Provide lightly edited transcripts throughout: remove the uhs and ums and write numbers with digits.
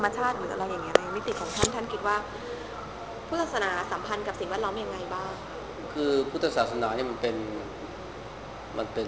ธรรมชาติหรืออะไรอย่างเงี้ยในมิติของท่านคิดว่าพุทธศาสนาสัมพันธ์กับสิ่งแวดล้อมยังไงบ้างคือพุทธศาสนาเนี่ยมันเป็น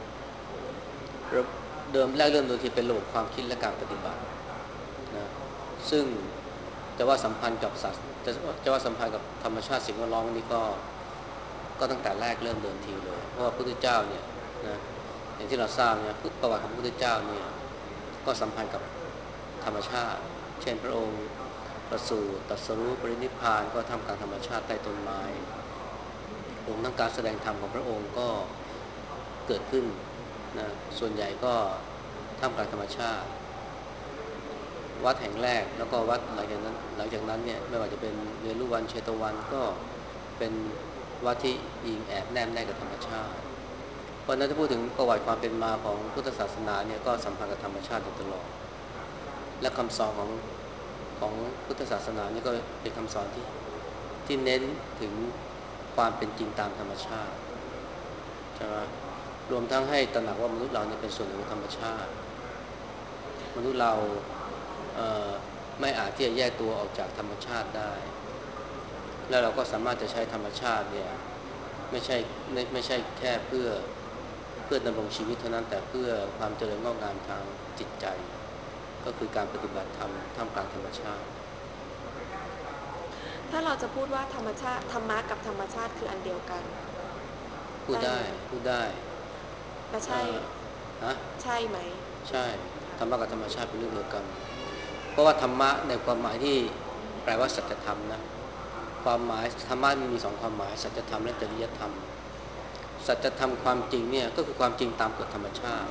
เดิมแรกเริ่มโดยที่เป็นระบบความคิดและการปฏิบัตินะซึ่งจะว่าสัมพันธ์กับสัตว์จะว่าสัมพันธ์กับธรรมชาติสิ่งแวดล้อมนี่ก็ตั้งแต่แรกเริ่มเดิมทีเลยเพราะว่าพระพุทธเจ้าเนี่ยนะอย่างที่เราทราบเนี่ยประวัติของพระพุทธเจ้าเนี่ยก็สัมพันธ์กับธรรมชาติเช่นพระองค์ประสูติตรัสรู้ปรินิพพานก็ทำกลางธรรมชาติใต้ต้นไม้รวมทั้งการแสดงธรรมของพระองค์ก็เกิดขึ้นนะส่วนใหญ่ก็ท่ามกลางธรรมชาติวัดแห่งแรกแล้วก็วัดหลังจากนั้นเนี่ยไม่ว่าจะเป็นเวฬุวันเชตวันก็เป็นวัดที่อิงแอบแนบแน่กับธรรมชาติเพราะนั้นถ้าพูดถึงประวัติความเป็นมาของพุทธศาสนาเนี่ยก็สัมพันธ์กับธรรมชาติโดยตลอดและคำสอนของพุทธศาสนานี่ก็เป็นคำสอนที่เน้นถึงความเป็นจริงตามธรรมชาติใช่ไหมรวมทั้งให้ตระหนักว่ามนุษย์เราเนี่ยเป็นส่วนหนึ่งของธรรมชาติมนุษย์เราเอ่อไม่อาจที่จะแยกตัวออกจากธรรมชาติได้แล้วเราก็สามารถจะใช้ธรรมชาติเนี่ยไม่ใช่แค่เพื่อดำรงชีวิตเท่านั้นแต่เพื่อความเจริญงอกงามทางจิตใจก็คือการปฏิบัติธรรมท่ามกลางธรรมชาติถ้าเราจะพูดว่าธรรมชาติธรรมะกับธรรมชาติคืออันเดียวกันพูดได้ได้ไหมพูดได้และใช่เอ่อฮะใช่ไหมใช่ธรรมะกับธรรมชาติเป็นเรื่องเดียวกันเพราะว่าธรรมะในความหมายที่แปลว่าสัจธรรมนะความหมายธรรมะมันมีสองความหมายสัจธรรมและจริยธรรมสัจธรรมความจริงเนี่ยก็คือความจริงตามกฎธรรมชาติ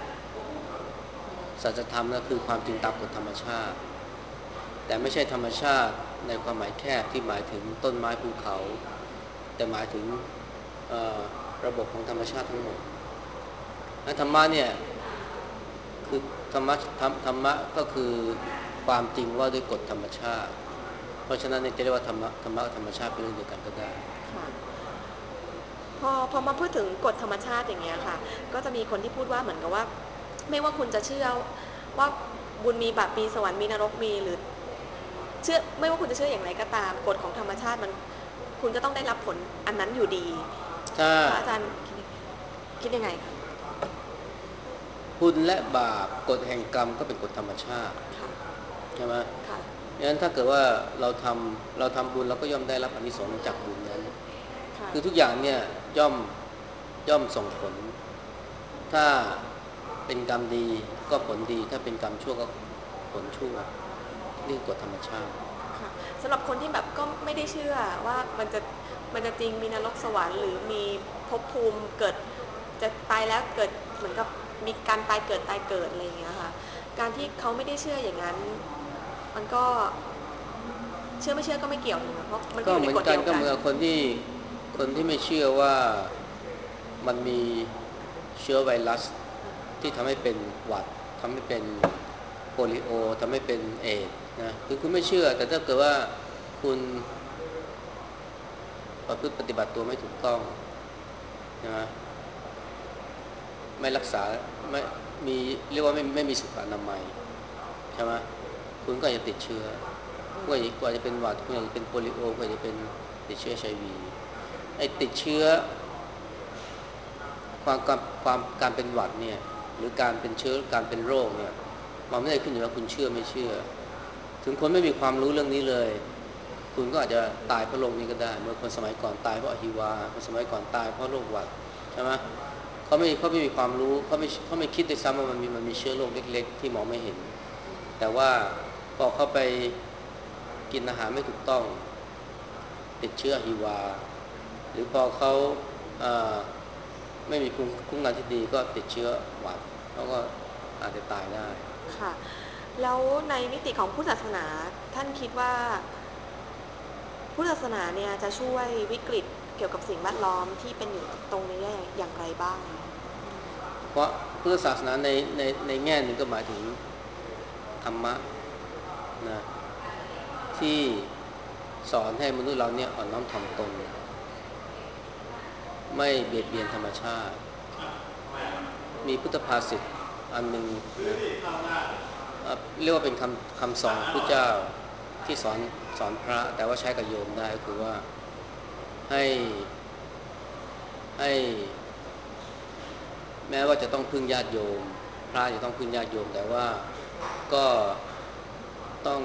สัจธรรมก็คือความจริงตามกฎธรรมชาติแต่ไม่ใช่ธรรมชาติในความหมายแคบที่หมายถึงต้นไม้ภูเขาแต่หมายถึงระบบของธรรมชาติทั้งหมดนั้นธรรมะเนี่ยคือธรรมะก็คือความจริงว่าด้วยกฎธรรมชาติเพราะฉะนั้นเนี่ยจะเรียกว่าธรรมะกับธรรมชาติเป็นเรื่องเดียวกันก็ได้ค่ะพอมาพูดถึงกฎธรรมชาติอย่างเงี้ยค่ะก็จะมีคนที่พูดว่าเหมือนกับว่าไม่ว่าคุณจะเชื่อว่าบุญมีบาปมีสวรรค์มีนรกมีหรือเชื่อไม่ว่าคุณจะเชื่ออย่างไรก็ตามกฎของธรรมชาติมันคุณก็ต้องได้รับผลอันนั้นอยู่ดีถ้าพระอาจารย์คิดยังไงคะบุญและบาปกฎแห่งกรรมก็เป็นกฎธรรมชาติค่ะใช่ไหมค่ะงั้นถ้าเกิดว่าเราทำบุญเราก็ย่อมได้รับอานิสงส์จากบุญนั้นค่ะคือทุกอย่างเนี่ยย่อมส่งผลถ้าเป็นกรรมดีก็ผลดีถ้าเป็นกรรมชั่วก็ผลชั่วนี่คือกฎธรรมชาติค่ะสำหรับคนที่แบบก็ไม่ได้เชื่อว่ามันจะจริงมีนรกสวรรค์หรือมีภพภูมิเกิดจะตายแล้วเกิดเหมือนกับมีการตายเกิดตายเกิดอะไรอย่างเงี้ยค่ะการที่เขาไม่ได้เชื่ออย่างนั้นมันก็เชื่อไม่เชื่อก็ไม่เกี่ยวถูกไหมเพราะมันก็อยู่ในก็เหมือนกันกฎเดียวกันก็เหมือนคนที่ไม่เชื่อว่ามันมีเชื้อไวรัสที่ทำให้เป็นหวัดทำให้เป็นโปลิโอทำให้เป็นเอดส์นะคือคุณไม่เชื่อแต่ถ้าเกิดว่าคุณประพฤติปฏิบัติตัวไม่ถูกต้องนะไม่รักษาไม่มีเรียกว่าไม่มีสุขอนามัยใช่ไหมคุณก็อาจจะติดเชื้อกว่าจะเป็นหวัดคุณอาจจะเป็นโปลิโอกว่าจะเป็นติดเชื้อไอวีไอ้ติดเชื้อความการเป็นหวัดเนี่ยหรือการเป็นเชื้อการเป็นโรคเนี่ยมันไม่ได้ขึ้นอยู่ว่าคุณเชื่อไม่เชื่อถึงคนไม่มีความรู้เรื่องนี้เลยคุณก็อาจจะตายเพราะโรคนี้ก็ได้เมื่อคนสมัยก่อนตายเพราะอหิวาคนสมัยก่อนตายเพราะโรคหวัดใช่ไหมเขาไม่มีความรู้เขาไม่คิดด้วยซ้ำว่ามันมีเชื้อโรคเล็กๆที่มองไม่เห็นแต่ว่าพอเขาไปกินอาหารไม่ถูกต้องติดเชื้ออหิวาหรือพอเขาเอ่อไม่มีภูมิคุ้มกันที่ดีก็ติดเชื้อหวัดเขาก็อาจจะตายได้ค่ะแล้วในมิติของพุทธศาสนาท่านคิดว่าพุทธศาสนาเนี่ยจะช่วยวิกฤตเกี่ยวกับสิ่งแวดล้อมที่เป็นอยู่ตรงนี้ได้อย่างไรบ้างเพราะพุทธศาสนาในแง่หนึ่งก็หมายถึงธรรมะนะที่สอนให้มนุษย์เราเนี่ยอ่อนน้อมถ่อมตนไม่เบียดเบียนธรรมชาติมีพุทธภาษิตอันหนึ่งนะเรียกว่าเป็นคำสอนของพระเจ้าที่สอนพระแต่ว่าใช้กับโยมได้ก็คือว่าให้ให้แม้ว่าจะต้องพึ่งญาติโยมพระจะต้องพึ่งญาติโยมแต่ว่าก็ต้อง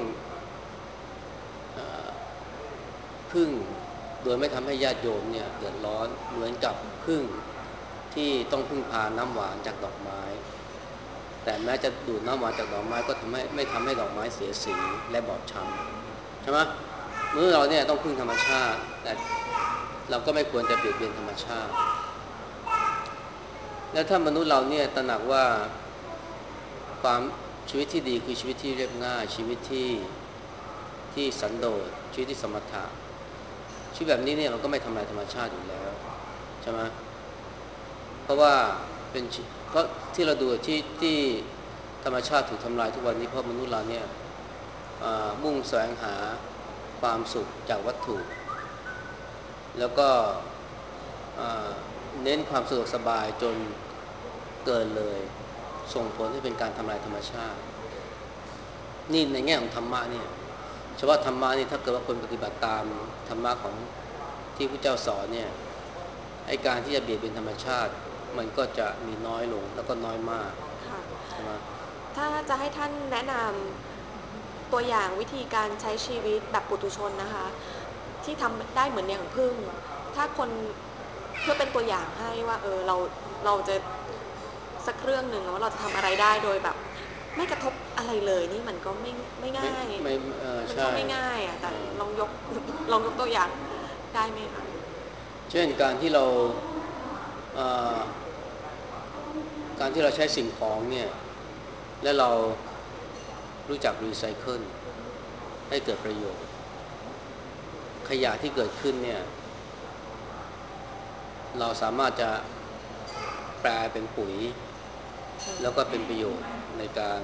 พึ่งโดยไม่ทำให้ญาติโยมเนี่ยเดือดร้อนเหมือนกับพึ่งที่ต้องพึ่งพาน้ำหวานจากดอกไม้แต่แม้จะดูดน้ำหวานจากดอกไม้ก็ไม่ทำให้ดอกไม้เสียสีและบอบช้ำใช่ไหมเมื่อเราเนี่ยต้องพึ่งธรรมชาติแต่เราก็ไม่ควรจะเบียดเบียนธรรมชาติแล้วถ้ามนุษย์เราเนี่ยตระหนักว่าความชีวิตที่ดีคือชีวิตที่เรียบง่ายชีวิตที่สันโดษชีวิตที่สมถะชีวิตแบบนี้เนี่ยมันก็ไม่ทำลายธรรมชาติอยู่แล้วใช่ไหมเพราะว่าเพราะที่เราดูที่ธรรมชาติถูกทำลายทุกวันนี้เพราะมนุษย์เราเนี่ยมุ่งแสวงหาความสุขจากวัตถุแล้วก็เน้นความสะดวกสบายจนเกินเลยส่งผลให้เป็นการทำลายธรรมชาตินี่ในแง่ของธรรมะเนี่ยเฉพาะธรรมะนี่ถ้าเกิดว่าคนปฏิบัติตามธรรมะของที่พระเจ้าสอนเนี่ยไอ้การที่จะเบียดเบียนธรรมชาติมันก็จะมีน้อยลงแล้วก็น้อยมากค่ะใช่ไหมถ้าจะให้ท่านแนะนำตัวอย่างวิธีการใช้ชีวิตแบบปุถุชนนะคะที่ทำได้เหมือนอย่างพึ่งถ้าคนเพื่อเป็นตัวอย่างให้ว่าเราจะสักเรื่องหนึ่งว่าเราจะทำอะไรได้โดยแบบไม่กระทบอะไรเลยนี่มันก็ไม่ไม่ง่ายไม่มันก็ใช่ไม่ง่ายอ่ะแต่เออลองยกตัวอย่างได้ไหมคะเช่นเอ่อการที่เราใช้สิ่งของเนี่ยและเรารู้จักรีไซเคิลให้เกิดประโยชน์ขยะที่เกิดขึ้นเนี่ยเราสามารถจะแปลเป็นปุ๋ยแล้วก็เป็นประโยชน์ในการ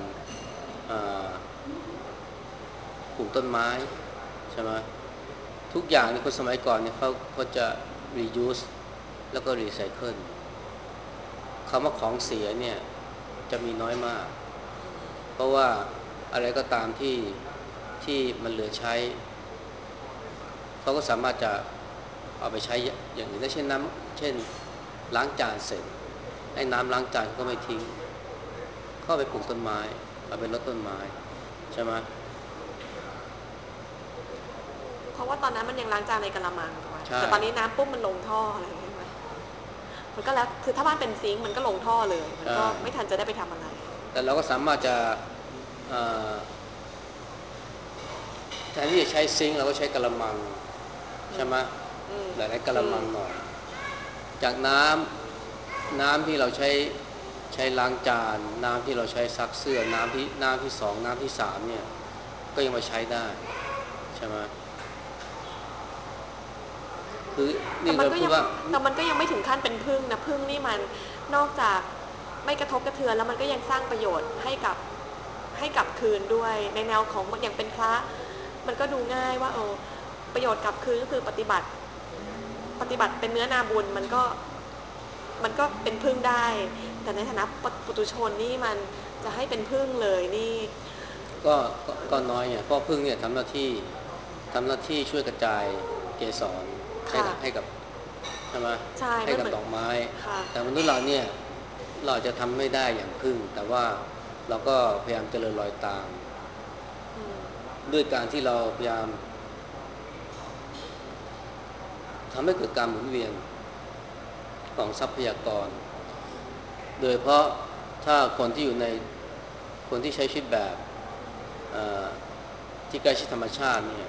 ปลูกต้นไม้ใช่ไหมทุกอย่างในคนสมัยก่อนเนี่ยเขาจะ reuse แล้วก็ recycle คำว่าของเสียเนี่ยจะมีน้อยมากเพราะว่าอะไรก็ตามที่มันเหลือใช้เขาก็สามารถจะเอาไปใช้อย่างอื่นได้เช่นล้างจานเสร็จไอ้น้ำล้างจานเขาก็ไม่ทิ้งเข้าไปปลูกต้นไม้เอาไปรดต้นไม้ใช่ไหมเพราะว่าตอนนั้นมันยังล้างจานในกะละมังถูกไหมใช่แต่ตอนนี้น้ำปุ๊บมันลงท่ออะไรอย่างเงี้ยมันก็แล้วคือถ้าบ้านเป็นซิงค์มันก็ลงท่อเลยมันใช่ก็ไม่ทันจะได้ไปทำอะไรแต่เราก็สามารถจะเอ่อแทนที่จะใช้ซิงค์เราก็ใช้กะละมังอืมใช่ไหมอืมหลายๆกะละอืมมังหน่อยจากน้ำที่เราใช้ล้างจานน้ำที่เราใช้ซักเสื้อน้ำที่สองน้ำที่สามเนี่ยก็ยังมาใช้ได้ใช่ไหมคือแต่นี่มันก็ยังเราพูดว่าแต่มันก็ยังไม่ถึงขั้นเป็นพึ่งนะพึ่งนี่มันนอกจากไม่กระทบกระเทือนแล้วมันก็ยังสร้างประโยชน์ให้กับคืนด้วยในแนวของอย่างเป็นพระมันก็ดูง่ายว่าประโยชน์กลับคืนก็คือปฏิบัติเป็นเนื้อนาบุญมันก็เป็นพึ่งได้แต่ในฐานะปุถุชนนี่มันจะให้เป็นพึ่งเลยนี่ก็น้อยเนี่ยเพราะพึ่งเนี่ยทำหน้าที่ช่วยกระจายเกสรให้ค่ะกับใช่ไหมใช่ให้มันเหมือนกับดอกไม้ค่ะแต่มนุษย์เราเนี่ยเราจะทำไม่ได้อย่างพึ่งแต่ว่าเราก็พยายามเจริญรอยตามอืมด้วยการที่เราพยายามทำให้เกิดการหมุนเวียนของทรัพยากรโดยเพราะถ้าคนที่ใช้ชีวิตแบบที่ใกล้ชิดธรรมชาติเนี่ย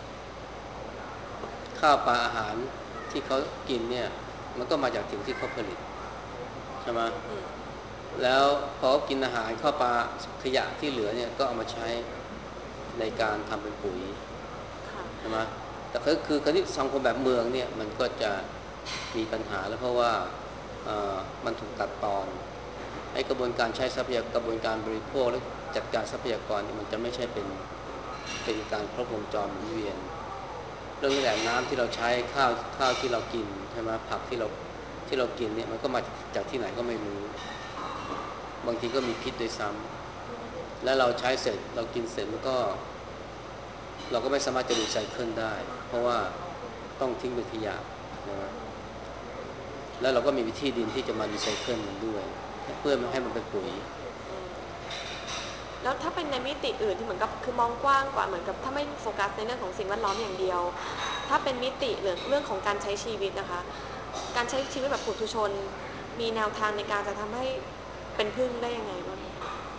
ข้าวปลาอาหารที่เขากินเนี่ยมันก็มาจากสิ่งที่เขาผลิตใช่ไหมอืมแล้วพอกินอาหารข้าวปลาขยะที่เหลือเนี่ยก็เอามาใช้ในการทำเป็นปุ๋ยค่ะใช่ไหมแต่คือการที่สังคมแบบเมืองเนี่ยมันก็จะมีปัญหาแล้วเพราะว่าเอ่อมันถูกตัดตอนไอ้กระบวนการใช้ทรัพยากรกระบวนการบริโภคและจัดการทรัพยากรเนี่ยมันจะไม่ใช่เป็นการครบวงจรหมุนเวียนเรื่องนี้แหละน้ำที่เราใช้ข้าวที่เรากินใช่ไหมผักที่เรากินเนี่ยมันก็มาจากที่ไหนก็ไม่รู้บางทีก็มีพิษด้วยซ้ำแล้วเราใช้เสร็จเรากินเสร็จมันก็เราก็ไม่สามารถจะรีไซเคิลได้เพราะว่าต้องทิ้งเป็นขยะนะแล้วเราก็มีวิธีดินที่จะมารีไซเคิลมันด้วยเพื่อไม่ให้มันเป็นปุ๋ยแล้วถ้าเป็นในมิติอื่นที่เหมือนกับคือมองกว้างกว่าเหมือนกับถ้าไม่โฟกัสในเรื่องของสิ่งแวดล้อมอย่างเดียวถ้าเป็นมิติเรื่องของการใช้ชีวิตนะคะการใช้ชีวิตแบบปุถุชนมีแนวทางในการจะทำให้เป็นพึ่งได้ยังไงบ้าง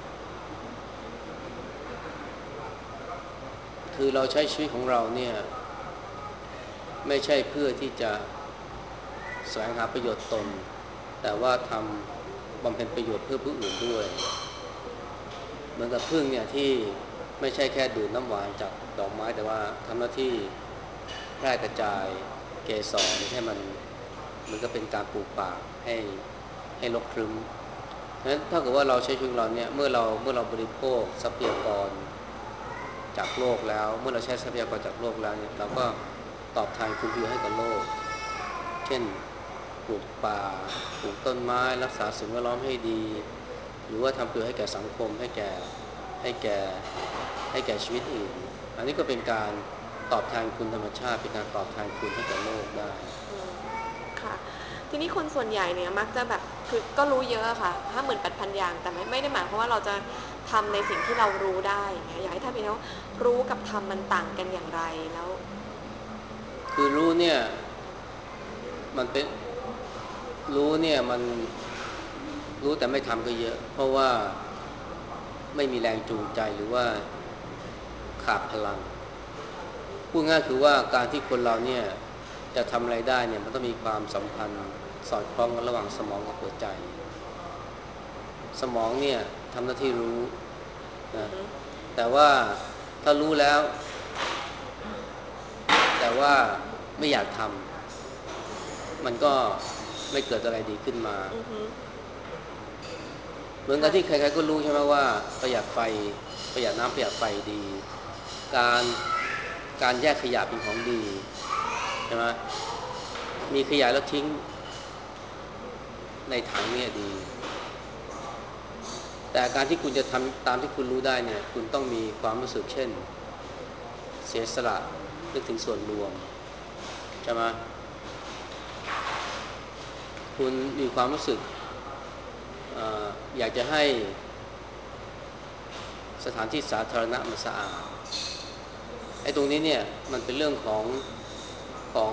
คือเราใช้ชีวิตของเราเนี่ยไม่ใช่เพื่อที่จะแสวงหาประโยชน์ตนแต่ว่าทำบำเพ็ญประโยชน์เพื่อผู้อื่นด้วยเหมือนกับผึ้งเนี่ยที่ไม่ใช่แค่ดูดน้ำหวานจากดอกไม้แต่ว่าทำหน้าที่แพร่กระจายเกสรให้มันเหมือนกับเป็นการปลูกป่าให้รกครึ้มฉะนั้นถ้าเกิดว่าเราใช้ชีวิตเราเนี่ยเมื่อเราบริโภคทรัพยากรจากโลกแล้วเมื่อเราใช้ทรัพยากรจากโลกแล้วเนี่ยเราก็ตอบแทนคุณประโยชน์ให้กับโลกเช่นปลูกป่าปลูกต้นไม้รักษาสิ่งแวดล้อมให้ดีหรือว่าทำประโยชน์ให้แก่สังคมให้แก่ให้แก่ชีวิตอื่นอันนี้ก็เป็นการตอบแทนคุณธรรมชาติเป็นการตอบแทนคุณให้กับโลกได้ค่ะทีนี้คนส่วนใหญ่เนี่ยมักจะแบบคือก็รู้เยอะค่ะ58,000อย่างแต่ไม่ได้หมายความว่าเราจะทำในสิ่งที่เรารู้ได้อย่างเงี้ยอยากให้ท่านพี่เขารู้กับทำมันต่างกันอย่างไรแล้วคือรู้เนี่ยมันเป็นรู้เนี่ยมันรู้แต่ไม่ทำก็เยอะเพราะว่าไม่มีแรงจูงใจหรือว่าขาดพลังพูดง่ายคือว่าการที่คนเราเนี่ยจะทำอะไรได้เนี่ยมันต้องมีความสัมพันธ์สอดคล้องกันระหว่างสมองกับหัวใจสมองเนี่ยทำหน้าที่รู้นะแต่ว่าถ้ารู้แล้วแต่ว่าไม่อยากทำมันก็ไม่เกิดอะไรดีขึ้นมาอือฮึเหมือนกับค่ะที่ใครๆก็รู้ใช่ไหมว่าประหยัดไฟประหยัดน้ำประหยัดไฟดีการการแยกขยะเป็นของดีใช่ไหมมีขยะแล้วทิ้งในถังเนี่ยดีแต่การที่คุณจะทำตามที่คุณรู้ได้เนี่ยคุณต้องมีความรู้สึกเช่นเสียสละนึกถึงส่วนรวมใช่ไหมคุณมีความรู้สึกออยากจะให้สถานที่สาธารณะมันสะอาดไอ้ตรงนี้เนี่ยมันเป็นเรื่องของ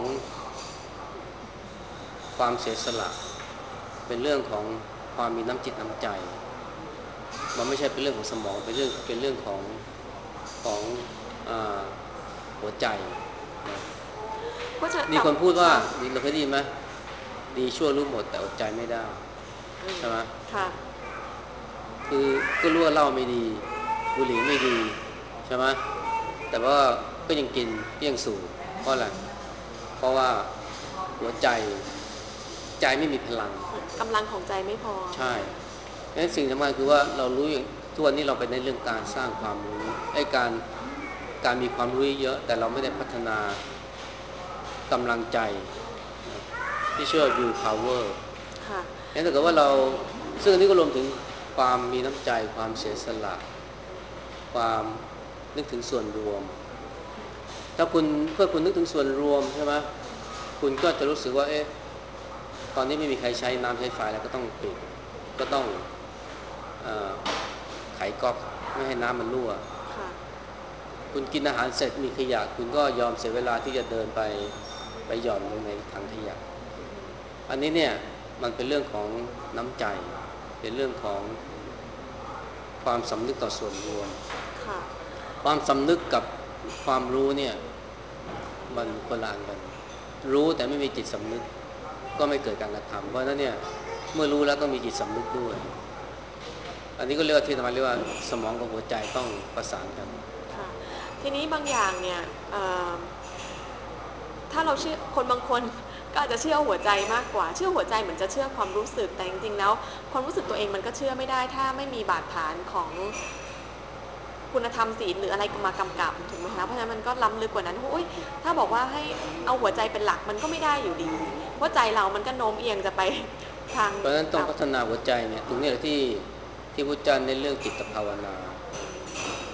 ความเสียสละเป็นเรื่องของความมีน้ำจิตน้ำใจมันไม่ใช่เป็นเรื่องของสมองเป็นเรื่องของอาหัวใจนะก็จะมีคนพูดว่าค่ะเราเคยได้ยินไหมดีชั่วรู้หมดแต่อดใจไม่ได้อืมใช่ไหมค่ะคือก็รู้ว่าเหล้าไม่ดีบุหรี่ไม่ดีใช่ไหมแต่ว่าก็ยังกินก็ยังสูบเพราะอะไรเพราะว่าหัวใจใจไม่มีพลังกำลังของใจไม่พอใช่งั้นสิ่งสำคัญคือว่าเรารู้อย่างทุกวันนี้เราไปในเรื่องการสร้างความรู้ไอ้การมีความรู้เยอะแต่เราไม่ได้พัฒนากำลังใจนะที่ชื่อว่า will power ค่ะงั้นถ้าเกิดว่าเราซึ่งอันนี้ก็รวมถึงความมีน้ำใจความเสียสละความนึกถึงส่วนรวมถ้าคุณเพื่อคุณนึกถึงส่วนรวมใช่ไหมคุณก็จะรู้สึกว่าเอ๊ะตอนนี้ไม่มีใครใช้น้ำใช้ไฟแล้วก็ต้องปิดก็ต้องเอ่อไขก๊อกไม่ให้น้ำมันรั่วค่ะคุณกินอาหารเสร็จมีขยะคุณก็ยอมเสียเวลาที่จะเดินไปหย่อนลงในถังขยะอันนี้เนี่ยมันเป็นเรื่องของน้ำใจเป็นเรื่องของความสำนึกต่อส่วนรวมค่ะความสำนึกกับความรู้เนี่ยมันคนละอันกันรู้แต่ไม่มีจิตสำนึกก็ไม่เกิดการกระทำเพราะฉะนั้นเนี่ยเมื่อรู้แล้วต้องมีจิตสำนึกด้วยอันนี้ก็เรียกว่าที่ธรรมะเรียกว่าสมองกับหัวใจต้องประสานกันค่ะทีนี้บางอย่างเนี่ยเอ่อถ้าเราเชื่อคนบางคนก็อาจจะเชื่อหัวใจมากกว่าเชื่อหัวใจเหมือนจะเชื่อความรู้สึกแต่จริงๆแล้วความรู้สึกตัวเองมันก็เชื่อไม่ได้ถ้าไม่มีบาดฐานของคุณธรรมศีลหรืออะไรมากำกับถูกไหมคะเพราะฉะนั้นมันก็ล้ำลึกกว่านั้นโอ้ยถ้าบอกว่าให้เอาหัวใจเป็นหลักมันก็ไม่ได้อยู่ดีเพราะใจเรามันก็โน้มเอียงจะไปทางเพราะฉะนั้นต้องต่พัฒนาหัวใจเนี่ยตรงนี้แหละที่พุทธเจ้าเน้นเรื่องจิตภาวนา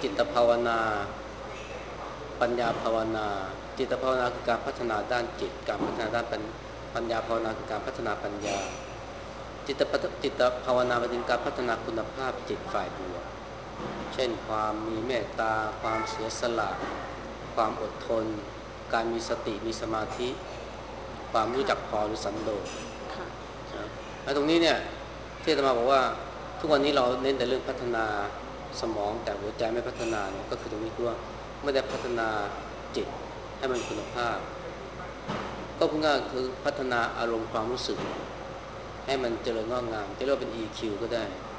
จิตภาวนาปัญญาภาวนาจิตภาวนาคือการพัฒนาด้านจิตการพัฒนาด้านปัญญาภาวนาคือการพัฒนาปัญญาจิตภาวนาหมายถึงการพัฒนาคุณภาพจิตฝ่ายบวกเช่นความมีเมตตาความเสียสละความอดทนการมีสติมีสมาธิความรู้จักพอหรือสันโดษนะแล้วตรงนี้เนี่ยที่อาตมาบอกว่าทุกวันนี้เราเน้นแต่เรื่องพัฒนาสมองแต่หัวใจไม่พัฒนาเนี่ยก็คือตรงนี้คือว่าไม่ได้พัฒนาจิตให้มันคุณภาพก็พูดง่ายคือพัฒนาอารมณ์ความรู้สึกให้มันเจริญงอกงามจะเรียกว่าเป็น EQ ก็ได้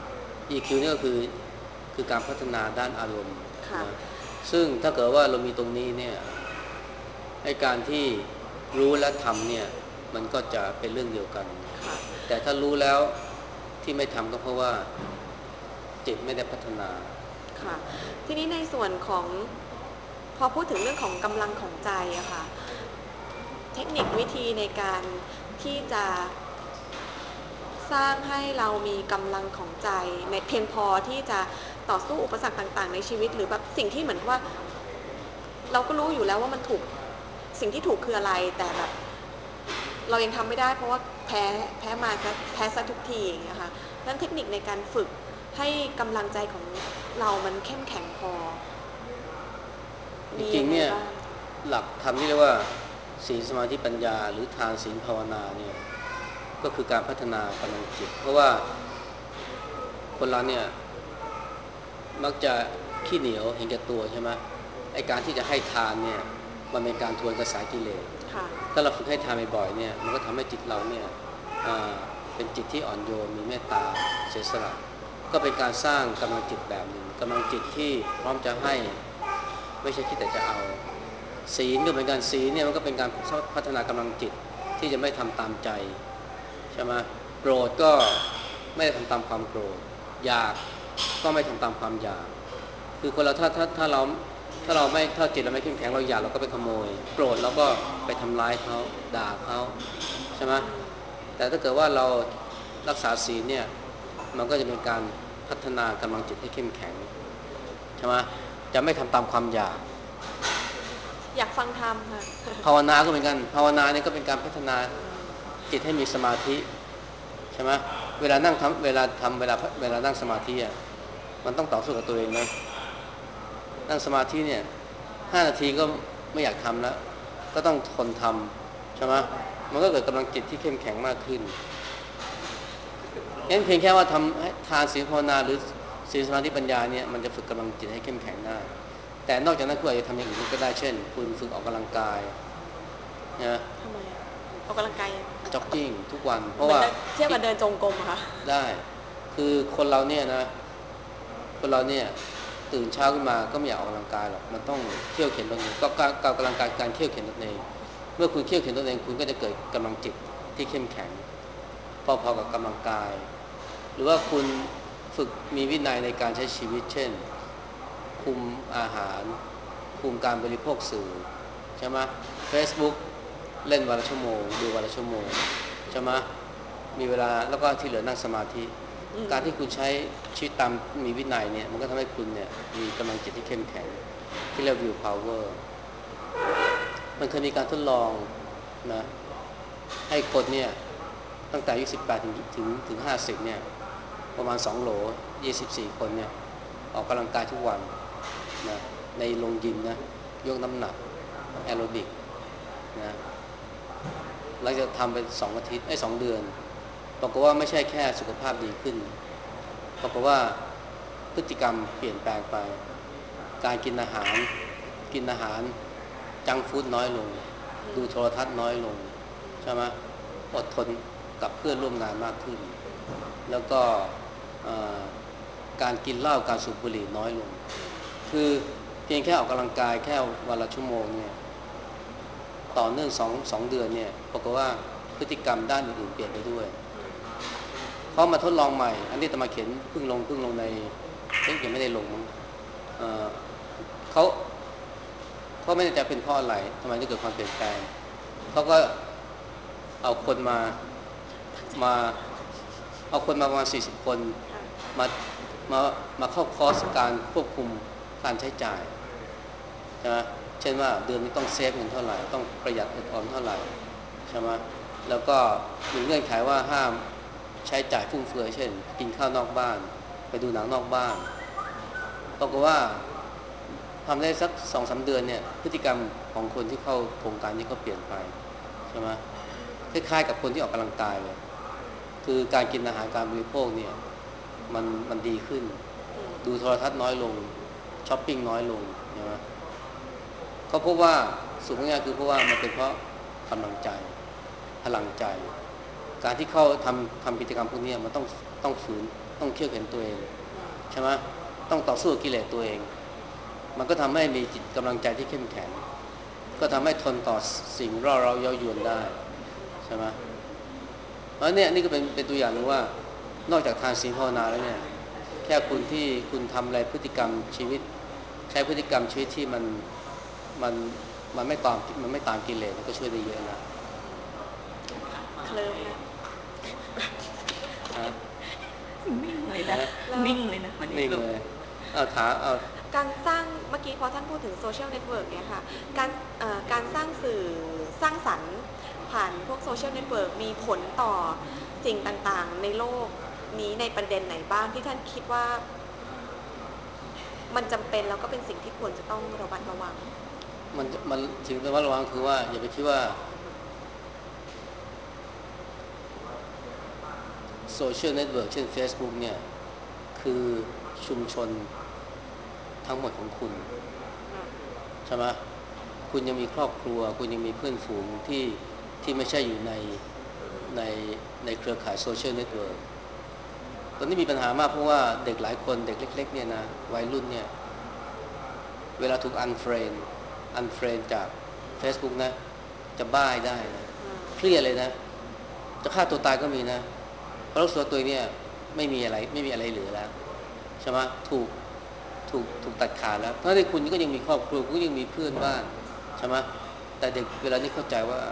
EQ นี่ก็คือการพัฒนาด้านอารมณ์นะซึ่งถ้าเกิดว่าเรามีตรงนี้เนี่ยไอ้การที่รู้และทำเนี่ยมันก็จะเป็นเรื่องเดียวกันแต่ถ้ารู้แล้วที่ไม่ทำก็เพราะว่าจิตไม่ได้พัฒนาค่ะทีนี้ในส่วนของพอพูดถึงเรื่องของกำลังของใจอะค่ะเทคนิควิธีในการที่จะสร้างให้เรามีกำลังของใจในเพียงพอที่จะต่อสู้อุปสรรคต่างๆในชีวิตหรือแบบสิ่งที่เหมือนว่าเราก็รู้อยู่แล้วว่ามันถูกสิ่งที่ถูกคืออะไรแต่แบบเรายังทำไม่ได้เพราะว่าแพ้มาแพ้ซะทุกทีอย่างเงี้ยค่ะนั้นเทคนิคในการฝึกให้กำลังใจของเรามันเข้มแข็งพอจริงๆเนี่ยหลักธรรมที่เรียกว่าศีลสมาธิปัญญาหรือทานศีลภาวนาเนี่ยก็คือการพัฒนากำลังจิตเพราะว่าคนเราเนี่ยมักจะขี้เหนียวเห็นแก่ตัวใช่ไหมไอการที่จะให้ทานเนี่ยมันเป็นการทวนกระแสกิเลสถ้าเราฝึกให้ทานบ่อยๆเนี่ยมันก็ทำให้จิตเราเนี่ยเป็นจิตที่อ่อนโยนมีเมตตาเสียสละก็เป็นการสร้างกำลังจิตแบบหนึ่งกำลังจิตที่พร้อมจะให้ไม่ใช่คิดแต่จะเอาศีลก็เหมือนกันศีลเนี่ยมันก็เป็นการพัฒนากำลังจิตที่จะไม่ทำตามใจใช่ไหมโกรธก็ไม่ได้ทำตามความโกรธอยากก็ไม่ทำตามความอยากคือคนเราถ้าเราไม่ถ้าจิตเราไม่เข้มแข็งเราอยากเราก็ไปขโมยโกรธเราก็ไปทำร้ายเขาด่าเขาใช่ไหมแต่ถ้าเกิดว่าเรารักษาศีลเนี่ยมันก็จะเป็นการพัฒนากำลังจิตให้เข้มแข็งใช่ไหมจะไม่ทำตามความอยากฟังธรรมค่ะภาวนาก็เหมือนกันภาวนาเนี่ยก็เป็นการพัฒนาจิตให้มีสมาธิใช่ไหมเวลานั่งทำเวลานั่งสมาธิอ่ะมันต้องต่อสู้กับตัวเองนะนั่งสมาธิเนี่ย5 นาทีก็ไม่อยากทำแล้วก็ต้องทนทำใช่ไหมมันก็เกิดกำลังจิตที่เข้มแข็งมากขึ้นงั้นเพียงแค่ว่าทำทานศีลภาวนาหรือศีลสมาธิปัญญาเนี่ยมันจะฝึกกำลังจิตให้เข้มแข็งได้แต่นอกจากนั้นคุณอาจจะทำอย่างอื่นก็ได้เช่นคุณฝึกออกกำลังกายนะทำไมออกกำลังกายจ็อกกิ้งทุกวันเพราะว่าเทียบกับเดินจงกรมค่ะได้คือคนเราเนี่ยนะคนเราเนี่ยตื่นเช้าขึ้นมาก็ไม่อยากออกกำลังกายหรอกมันต้องเที่ยวเข็นตนเองก็การออกกำลังกายการเที่ยวเข็นตนเองเมื่อคุณเที่ยวเข็นตนเองคุณก็จะเกิดกำลังจิตที่เข้มแข็งพอๆกับกำลังกายหรือว่าคุณฝึกมีวินัยในการใช้ชีวิตเช่นคุมอาหารคุมการบริโภคสื่อใช่ไหม Facebook เล่นวันละชั่วโมงดูวันละชั่วโมงใช่ไหมมีเวลาแล้วก็ที่เหลือนั่งสมาธิการที่คุณใช้ชีวิตตามมีวินัยเนี่ยมันก็ทำให้คุณเนี่ยมีกำลังจิตที่เข้มแข็งที่เรียก will power มันเคยมีการทดลองนะให้คนเนี่ยตั้งแต่อายุ18ถึง50เนี่ยประมาณ2 โหล24 คนเนี่ยออกกำลังกายทุกวันนะในโรงยิมนะยกน้ำหนักแอโรบิกนะหลังจากทำไป2 อาทิตย์2 เดือนปรากฏว่าไม่ใช่แค่สุขภาพดีขึ้นปรากฏว่าพฤติกรรมเปลี่ยนแปลงไปการกินอาหารจังก์ฟู้ดน้อยลงดูโทรทัศน์น้อยลงใช่ไหมอดทนกับเพื่อนร่วมงานมากขึ้นแล้วก็การกินเหล้าการสูบบุหรี่น้อยลงคือเพียงแค่ออกกำลังกายแค่วันละชั่วโมงเนี่ยต่อเนื่องสองเดือนเนี่ยปรากฏว่าพฤติกรรมด้านอื่นๆเปลี่ยนไปด้วยเขามาทดลองใหม่อันนี้จะมาเขียนเพิ่งลงในยังไม่ได้ลงมั้งเเขาเขาไม่แน่ใจเป็นเพราะอะไรทำไมถึงเกิดความเปลี่ยนแปลงเขาก็เอาคนมาเอาคนมาประมาณ40 คนมามาเข้าคอร์สการควบคุมการใช้จ่ายใช่ไหมเช่นว่าเดือนนี้ต้องเซฟเงินเท่าไหร่ต้องประหยัดอดออมเท่าไหร่ใช่ไหมแล้วก็มีเงื่อนไขว่าห้ามใช้จ่ายฟุ่มเฟือยเช่นกินข้าวนอกบ้านไปดูหนังนอกบ้านปรากฏว่าทำได้สัก2-3 เดือนเนี่ยพฤติกรรมของคนที่เข้าโครงการนี้ก็เปลี่ยนไปใช่ไหมคล้ายๆกับคนที่ออกกำลังกายเลยคือการกินอาหารการบริโภคเนี่ยมันดีขึ้นดูโทรทัศน์น้อยลงช้อปปิ้งน้อยลงใช่ไหมเขาพบว่าสุดง่ายๆคือเพราะว่ามันเป็นเพราะกำลังใจพลังใจการที่เข้าทำกิจกรรมพวกนี้มันต้องฝืนต้องเคี่ยวเข็นตัวเองใช่ไหมต้องต่อสู้กับกิเลสตัวเองมันก็ทำให้มีจิตกำลังใจที่เข้มแข็งก็ทำให้ทนต่อสิ่งร่อเร้าเย้ายวนได้ใช่ไหมเพราะเนี่ยนี่ก็เป็นตัวอย่างหนึ่งว่านอกจากทานศีลภาวนาแล้วเนี่ยแค่คุณทำอะไรพฤติกรรมชีวิตใช้พฤติกรรมชีวิตที่มันมันไม่ตามกิเลสก็ช่วยได้เยอะแล้วเคลิ้มนะนะนิ่งเลยนะนะนิ่งเลยนะวันนี้นิ่งลูกเลยเอาถามเอาการสร้างเมื่อกี้พอท่านพูดถึงโซเชียลเน็ตเวิร์กเนี่ยค่ะการสร้างสื่อสร้างสรรค์ผ่านพวกโซเชียลเน็ตเวิร์กมีผลต่อสิ่งต่างๆในโลกนี้ในประเด็นไหนบ้างที่ท่านคิดว่ามันจำเป็นแล้วก็เป็นสิ่งที่ควรจะต้องระมัดระวังมันถึงระมัดระวังคือว่าอย่าไปคิดว่าโซเชียลเน็ตเวิร์กเช่น Facebook เนี่ยคือชุมชนทั้งหมดของคุณใช่ไหมคุณยังมีครอบครัวคุณยังมีเพื่อนฝูงที่ไม่ใช่อยู่ในในเครือข่ายโซเชียลเน็ตเวิร์กตอนนี้มีปัญหามากเพราะว่าเด็กหลายคนเด็กเล็กๆเนี่ยนะวัยรุ่นเนี่ยเวลาถูกอันเฟรนจาก Facebook นะจะบ้าได้นะเครียดเลยนะจะฆ่าตัวตายก็มีนะเพราะรู้สึกว่าตัวเนี่ยไม่มีอะไรเหลือแล้วใช่ไหมถูกตัดขาดแล้วถ้าที่คุณก็ยังมีครอบครัวคุณก็ยังมีเพื่อนบ้านใช่ไหมแต่เด็กเวลานี้เข้าใจว่า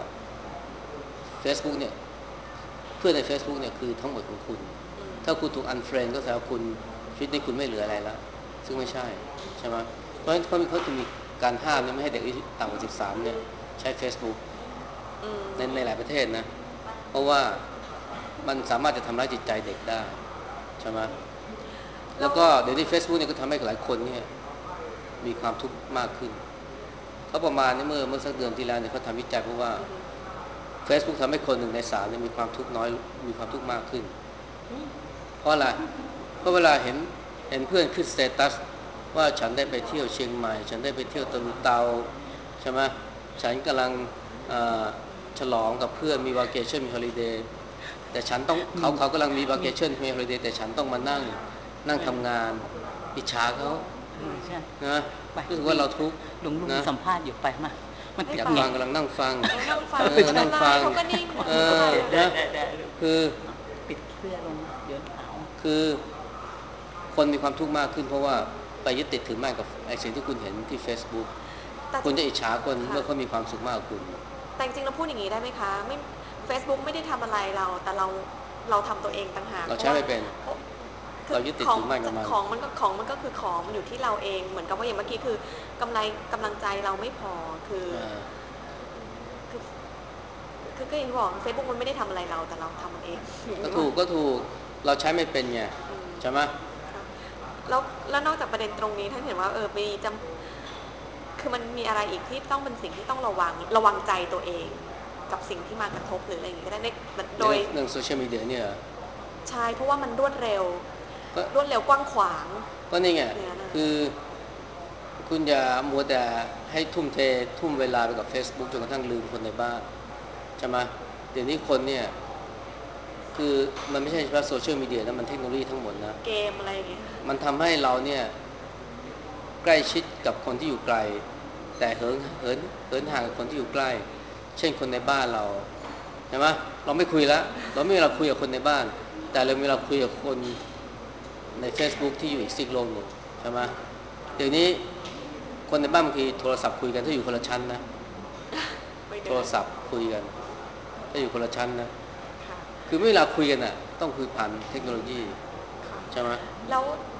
Facebook เนี่ยเพื่อนใน Facebook เนี่ยคือทั้งหมดของคุณถ้าคุณถูกอันเฟรนก็แสดงว่าคุณชีวิตนี้คุณไม่เหลืออะไรแล้วซึ่งไม่ใช่ใช่ไหมเพราะฉะนั้นเขาจะมีการห้ามเนี่ยไม่ให้เด็กอายุต่ำกว่า13เนี่ยใช้ Facebook ในหลายประเทศนะเพราะว่ามันสามารถจะทำร้ายจิตใจเด็กได้ใช่ไหมแล้วก็เดี๋ยวนี้ Facebook เนี่ยก็ทำให้หลายคนเนี่ยมีความทุกข์มากขึ้นเขาประมาณนี้เมื่อสักเดือนที่แล้วเนี่ยเขาทำวิจัยเพราะว่า Facebook ทำให้คน1 ใน 3เนี่ยมีความทุกข์น้อยมีความทุกข์มากขึ้นเพราะอะไรเพราะเวลาเห็นเพื่อนขึ้นสเตตัสว่าฉันได้ไปเที่ยวเชียงใหม่ฉันได้ไปเที่ยวตะลุเตาใช่ไหมฉันกำลังฉลองกับเพื่อนมีวาเกชั่นมีฮอลิเดย์แต่ฉันต้องเขากำลังมีวาเกชั่นมีฮอลิเดย์แต่ฉันต้องมานั่งทำงานอิจฉาเขาใช่นะไปรู้สึกว่าเราทุกข์ลุงนะสัมภาษณ์อยู่ไปมามันติดไงอยากฟังกำลังนั่งฟังนั่งฟังไม่เป็นั่งฟังนไรเขาก็นิ่งนะเอไม่เป็นไรอนะได้คือปิดเสื้อลงเดี๋ยวหนาวคือคนมีความทุกข์มากขึ้นเพราะว่าไปยึดติดถือมั่นกับไอ้สิ่งที่คุณเห็นที่ Facebook แต่จริงคุณจะอิจฉาคนค่ะเมื่อเขามีความสุขมากกว่าคุณแต่จริงๆเราพูดอย่างนี้ได้ไหมคะไม่ Facebook ไม่ได้ทำอะไรเราแต่เราทำตัวเองต่างหากเราเพราะว่าใช้ไม่เป็นเพราะคือเรายึดติดของถือมั่นกับมันมันก็คือของมันอยู่ที่เราเองเหมือนกับว่าอย่างเมื่อกี้คืกำลังใจเราไม่พอคือเออคือคือก็อย่างที่บอก Facebook มันไม่ได้ทำอะไรเราแต่เราทำมันเองอย่างนี้ว่าก็ถูกเราใช้ไม่เป็นไงใช่ไหมค่ะแล้วนอกจากประเด็นตรงนี้ท่านเห็นว่ามีคือมันมีอะไรอีกที่ต้องเป็นสิ่งที่ต้องระวังใจตัวเองกับสิ่งที่มากระทบหรืออะไรอย่างนี้ก็ได้โดยเรื่องโซเชียลมีเดียเนี่ยใช่เพราะว่ามันรวดเร็วก็กว้างขวางก็นี่ไงเนี่ยนะคือคุณอย่ามัวแต่ให้ทุ่มเวลาไปกับ Facebook จนกระทั่งลืมคนในบ้านใช่ไหมเดี๋ยวนี้คนเนี่ยคือมันไม่ใช่เฉพาะโซเชียลมีเดียนะมันเทคโนโลยีทั้งหมดนะเกมอะไรอย่างเงี้ยมันทำให้เราเนี่ยใกล้ชิดกับคนที่อยู่ไกลแต่เหินห่างกับคนที่อยู่ใกล้เช่นคนในบ้านเราใช่ไหมเราไม่คุยแล้วเราไม่มีเวลาคุยกับคนในบ้านแต่เรามีเวลาคุยกับคนใน Facebook ที่อยู่อีกซีกโลกหนึ่งใช่ไหมเดี๋ยวนี้คนในบ้านบางทีโทรศัพท์คุยกันถ้าอยู่คนละชั้นนะไม่โทได้รศัพท์คุยกันถ้าอยู่คนละชั้นนะค่ะคือไม่เวลาคุยกันอ่ะต้องคุยผ่านเทคโนโลยีค่ะใช่ไหมแล้ว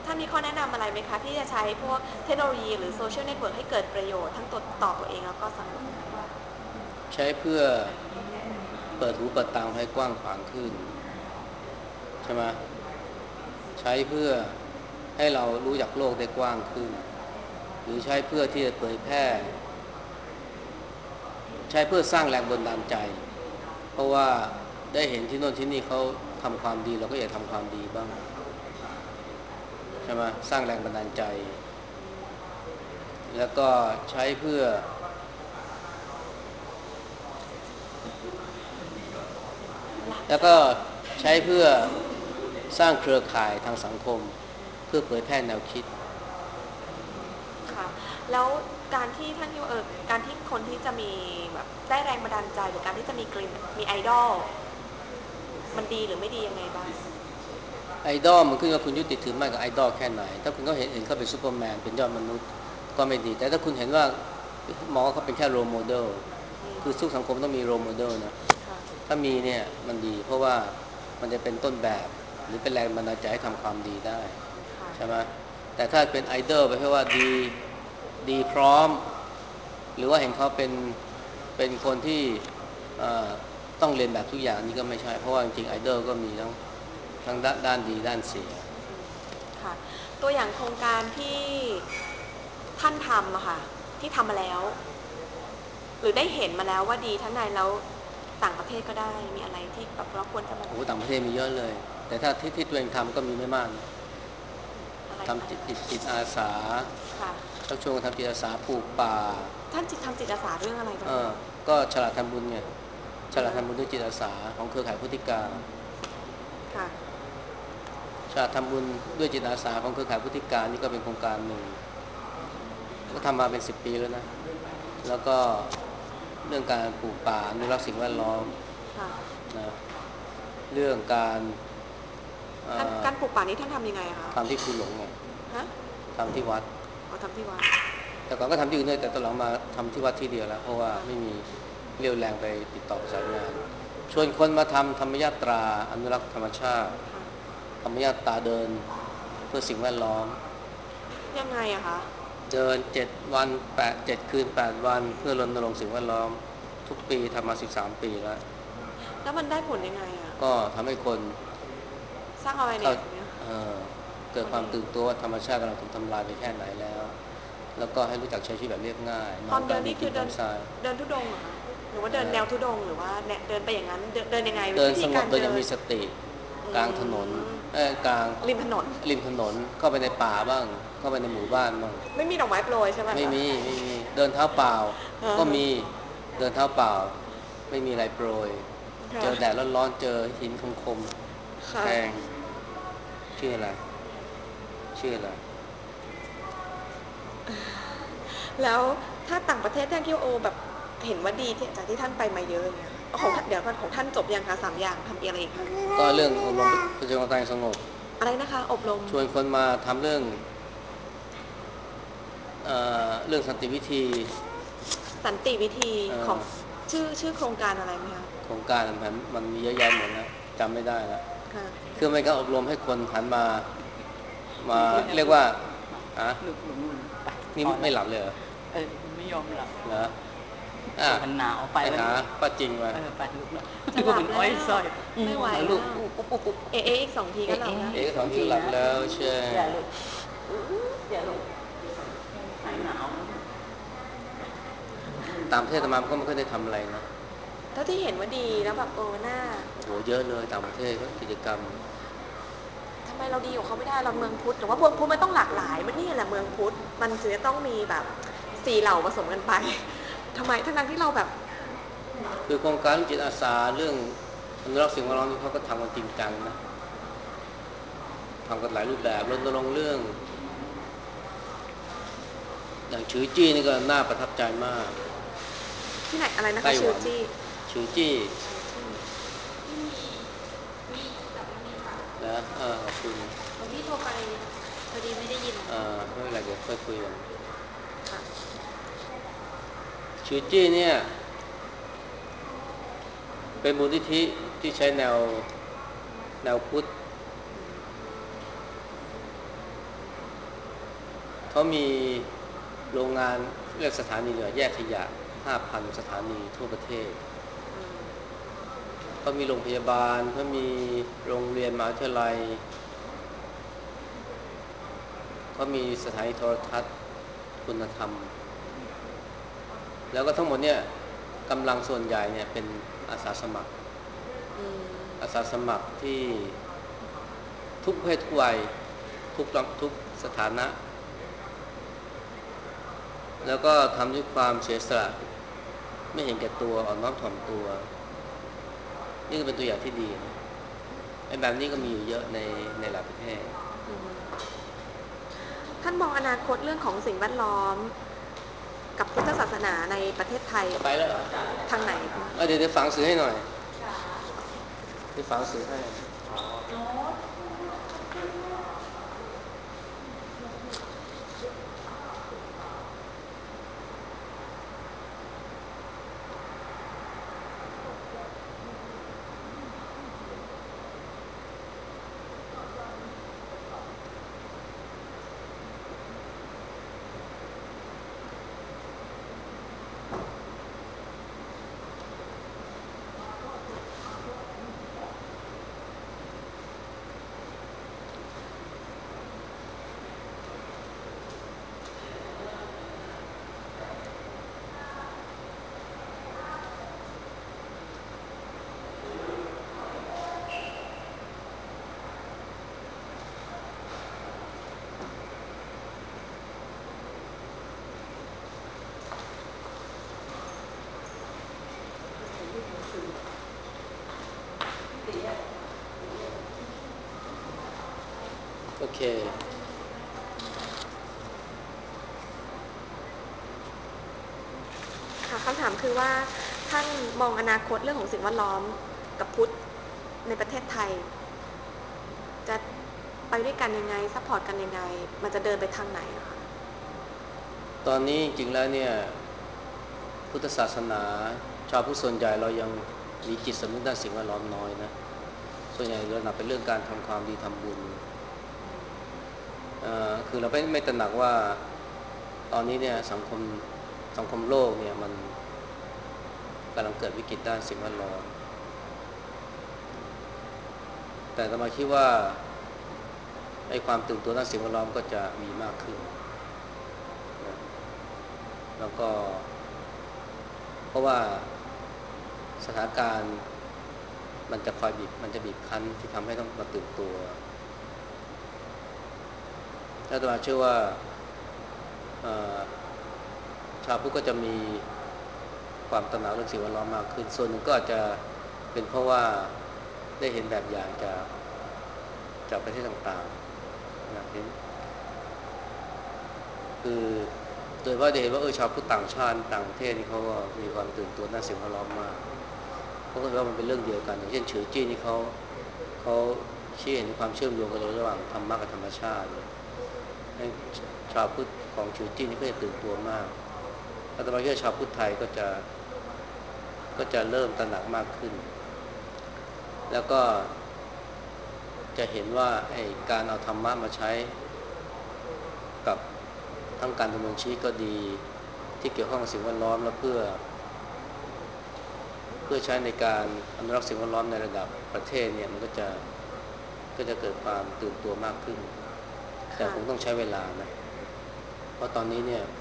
ท่านมีข้อแนะนำอะไรไหมคะที่จะใช้พวกเทคโนโลยีหรือโซเชียลเน็ตเวิร์กให้เกิดประโยชน์ทั้งต่อตัวเองแล้วก็สังคมใช้เพื่อเปิดหูเปิดตาให้กว้างขวางขึ้นใช่ไหมใช้เพื่อให้เรารู้จักโลกได้กว้างขึ้นหรือใช้เพื่อที่จะเผยแพร่ใช้เพื่อสร้างแรงบันดาลใจเพราะว่าได้เห็นที่โน่นที่นี่เขาทำความดีเราก็อยากทำความดีบ้างใช่ไหมสร้างแรงบันดาลใจแล้วก็ใช้เพื่อแล้วก็ใช้เพื่อสร้างเครือข่ายทางสังคมเพื่อเผยแพร่แนวคิดค่ะแล้วการที่ท่านที่ว่าการที่คนที่จะมีแบบได้แรงบันดาลใจหรือการที่จะมีกลิ่นมีไอดอลมันดีหรือไม่ดียังไงบ้างไอดอลมันขึ้นกับคุณยึดติดถือมั่นกับไอดอลแค่ไหนถ้าคุณก็เห็นเขาเป็นซูเปอร์แมนเป็นยอดมนุษย์ก็ไม่ดีแต่ถ้าคุณเห็นว่ามองว่าเขาเป็นแค่โรลโมเดลคือทุกสังคมต้องมีโรลโมเดลนะถ้ามีเนี่ยมันดีเพราะว่ามันจะเป็นต้นแบบหรือเป็นแรงบันดาลใจให้ทำความดีได้ใช่ไหมแต่ถ้าเป็นไอดอลไปแค่ว่าดีพร้อมหรือว่าเห็นเขาเป็นคนที่ต้องเรียนแบบทุกอย่างนี่ก็ไม่ใช่เพราะว่าจริงๆไอดอลก็มีทั้งด้านดีด้านเสียค่ะตัวอย่างโครงการที่ท่านทำอะค่ะที่ทำมาแล้วหรือได้เห็นมาแล้วว่าดีทั้งในแล้วต่างประเทศก็ได้มีอะไรที่แบบเราควรจะมาโอ้ต่างประเทศมีเยอะเลยแต่ถ้าที่ตัวเองทำก็มีไม่มากนะอะไรทำจิตอาสาค่ะชักชวนทำจิตอาสาปลูกป่าท่านทำจิตอาสาเรื่องอะไรบ้างเออก็ฉลาดทำบุญไงฉลาดทำบุญด้วยจิตอาสาของเครือข่ายพุทธิกาค่ะฉลาดทำบุญด้วยจิตอาสาของเครือข่ายพุทธิกานี่ก็เป็นโครงการหนึ่งก็ทำมาเป็น10 ปีแล้วนะแล้วก็เรื่องการปลูกป่าอนุรักษ์สิ่งแวดล้อมค่ะนะเรื่องการการปลูกป่านี้ท่านทำยังไงอะคะทำที่ภูหลงไงฮะทำที่วัดอ๋อทำที่วัดแต่ก่อนก็ทำที่อื่นด้วยแต่ตอนหลังมาทำที่วัดที่เดียวแล้วเพราะว่าไม่มีเรี่ยวแรงไปติดต่อประสานงานชวนคนมาทำธรรมยาตราอนุรักษ์ธรรมชาติธรรมยาตราเดินเพื่อสิ่งแวดล้อมยังไงอะคะเดิน7 วัน7 คืน 8 วันเพื่อรณรงค์สิ่งแวดล้อมทุกปีทำมา13 ปีแล้วแล้วมันได้ผลยังไงอะก็ทำให้คนสร้างเข้า awareness เนี่ยเเกิดความตื่นตัวว่าธรรมชาติเราถูกทำลายไปแค่ไหนแล้วแล้วก็ให้รู้จักใช้ชีวิตแบบเรียบง่ายนตอนเดิอนกลางดินนนี่คือเดินกินกลางทรายเดินทุดงเหรอคะหรือว่าเดินแนวทุดงหรือว่าเดินไปอย่างนั้นเดินยังไงเดินวิธีสงบเดินอย่างการเดินมีสติกลางถนนกลางริมถนนริมถนนเข้าไปในป่าบ้างเข้าไปในหมู่บ้านบ้างไม่มีดอกไม้โปรยใช่ไหมคะไม่มีเดินเท้าเปล่าก็มีเดินเท้าเปล่าไม่มีอะไรโปรยเจค่ะอแดดร้อนๆเจอหินคมๆแทค่ะงชื่ออะไรชื่ออะไรแล้วถ้าต่างประเทศท่านคิดว่าโอแบบเห็นว่าดีที่จากที่ท่านไปมาเยอะอย่างเงี้ยของเดี๋ยวก่อนของท่านจบยังคะ3 อย่างทำอะไรอีกคะก็เรื่องอบรมประชาชนการสงบอะไรนะคะอบรมชวนคนมาทำเรื่องสันติวิธีสันติวิธีเอ่ของอชื่อโครงการอะไรไหมคะโครงการมันมีเยอะแยะหมดแล้วจำไม่ได้แล้วค่ะคือไม่ก็อบรมให้คนหันมาลุกเรียกว่าฮะลุกลุกลุกไปนี่พอละไม่หลับเลยเหรอมันไม่ยอมหลับเหรออ่ะมันหนาวไปแล้วไปหาป้าจริงมาไปลุกแล้วจะหลับเป็นอ้แล้วอยส้อยไม่ไหวง่วงแล้วลูกแล้วปุ๊บอีก2 ทีก็หลับแล้วก็สองอีกสองทีนะทีก็หลับแล้วใช่อย่าลูกอย่าลูกหนาวตามประเทศมามันก็ไม่ค่อยได้ทำอะไรนะเท่าที่เห็นว่าดีแล้วแบบหน้าโอ้โหเยอะเลยต่างประเทศก็กิจกรรมทำไมเราดีกว่าเขาไม่ได้เราเมืองพุทธหรือว่าเมืองพุทธมันต้องหลากหลายมันนี่แหละเมืองพุทธมันจะต้องมีแบบ4 เหล่าผสมกันไปทำไมทั้งที่เราแบบคือโครงการจิตอาสาเรื่องอนุรักษ์สิ่งแวดล้อมนี่เขาก็ทำกันจริงจังนะทำกันหลายรูปแบบรณรงค์เรื่องอย่างชือจี้นี่ก็น่าประทับใจมากที่ไหนอะไรนะคะไต้หวันชิวจี้ชือจี้ชิวนะขอบคุณพี่โทรไปพอดีไม่ได้ยินไม่เป็นไรเดี๋ยวค่อยคุยกันค่ะชือจี้เนี่ยเป็นมูลนิธิที่ใช้แนวพุทธเขามีโรงงานเรียกสถานีเหลือแยกขยะ 5,000 สถานีทั่วประเทศเขามีโรงพยาบาลเขามีโรงเรียนมหาวิทยาลัยเขามีสถานีโทรทัศน์คุณธรรมแล้วก็ทั้งหมดเนี่ยกำลังส่วนใหญ่เนี่ยเป็นอาสาสมัครอาสาสมัครที่ทุกเพศทุกวัยทุกสถานะแล้วก็ทำด้วยความเสียสละไม่เห็นแก่ตัวอ่อนน้อมถ่อมตัวนี่ก็เป็นตัวอย่างที่ดีนะไอ้แบบนี้ก็มีอยู่เยอะในหลายประเทศท่านมองอนาคตเรื่องของสิ่งแวดล้อมกับพุทธศาสนาในประเทศไทยไปแล้วทางไหนเดี๋ยวฝังสื่อให้หน่อยเดี๋ยวฝังสื่อให้โอเคค่ะคำถามคือว่าท่านมองอนาคตเรื่องของสิ่งแวดล้อมกับพุทธในประเทศไทยจะไปด้วยกันยังไงซัพพอร์ตกันยังไงมันจะเดินไปทางไหนอะคะตอนนี้จริงๆแล้วเนี่ยพุทธศาสนาชาวพุทธส่วนใหญ่เรายังมีจิตสำนึกด้านสิ่งแวดล้อมน้อยนะส่วนใหญ่เราหนักเป็นเรื่องการทำความดีทำบุญคือเราไม่ตระหนักว่าตอนนี้เนี่ยสังคมโลกเนี่ยมันกำลังเกิดวิกฤตด้านสิ่งแวดล้อมแต่อาตมาคิดว่าไอ้ความตื่นตัวด้านสิ่งแวดล้อมก็จะมีมากขึ้นนะแล้วก็เพราะว่าสถานการณ์มันจะบีบคั้นที่ทำให้ต้องมาตื่นตัวอาตมาเชื่อว่าชาวพุทธก็จะมีความตระหนักเรื่องสิ่งแวดล้อมมากขึ้นส่วนหนึ่งก็อาจจะเป็นเพราะว่าได้เห็นแบบอย่างจากประเทศต่างๆนะเห็นคือโดยว่าได้เห็นว่าชาวพุทธต่างชาติต่างประเทศนี่เขาก็มีความตื่นตัวด้านสิ่งแวดล้อมมากเขาก็คิดว่ามันเป็นเรื่องเดียวกันอย่างเช่นเฉือจี้นี่เขาชี้เห็นความเชื่อมโยงกันระหว่างธรรมะกับธรรมชาติชาวพุทธของเฉือจี้นี่ก็จะตื่นตัวมากอาตมาคิดว่าชาวพุทธไทยก็จะเริ่มตระหนักมากขึ้นแล้วก็จะเห็นว่าไอ้การเอาธรรมะมาใช้กับทั้งการดำเนินชีวิตก็ดีที่เกี่ยวข้องกับสิ่งแวดล้อมแล้วเพื่อใช้ในการอนุรักษ์สิ่งแวดล้อมในระดับประเทศเนี่ยมันก็จะเกิดความตื่นตัวมากขึ้นแต่คงต้องใช้เวลานะเพราะตอน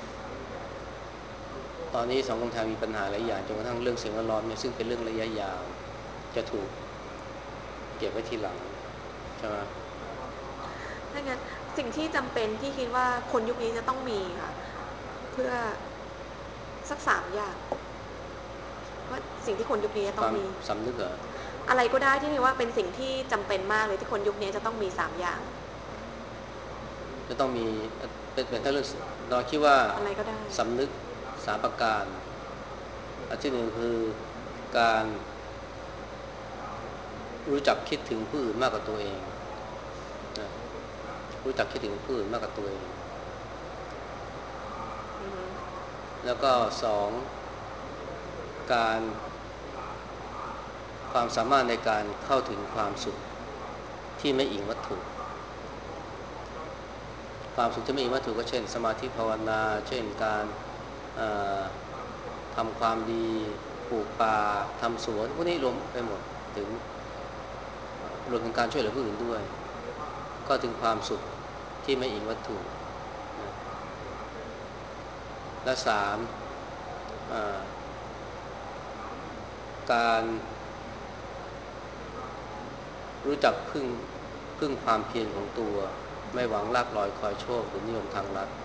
นี้สังคมไทยมีปัญหาหลายอย่างจนกระทั่งเรื่องสิ่งแวดล้อมเนี่ยซึ่งเป็นเรื่องระยะยาวจะถูกเก็บไว้ทีหลังใช่ไหมถ้างั้นสิ่งที่จำเป็นที่คิดว่าคนยุคนี้จะต้องมีค่ะเพื่อสัก3 อย่างว่าสิ่งที่คนยุคนี้จะต้องมีสำนึกเหรออะไรก็ได้ที่คิดว่าเป็นสิ่งที่จำเป็นมากเลยที่คนยุคนี้จะต้องมี3 อย่างจะต้องมีเป็นถ้าเรื่องเราคิดว่าอะไรก็ได้สำนึก3 ประการอันที่หนึ่งคือการรู้จักคิดถึงผู้อื่นมากกว่าตัวเองนะรู้จักคิดถึงผู้อื่นมากกว่าตัวเองแล้วก็2การความสามารถในการเข้าถึงความสุขที่ไม่อิงวัตถุความสุขที่ไม่อิงวัตถุก็เช่นสมาธิภาวนาเช่นการเอ่อทำความดีปลูกป่าทำสวนพวกนี้รวมไปหมดถึงรวมถึงการช่วยเหลือผู้อื่นด้วยก็ถึงความสุขที่ไม่อิงวัตถุนะและสามการรู้จักพึ่งความเพียรของตัวไม่หวังลาภลอยคอยโชคหรือนิยมทางลัด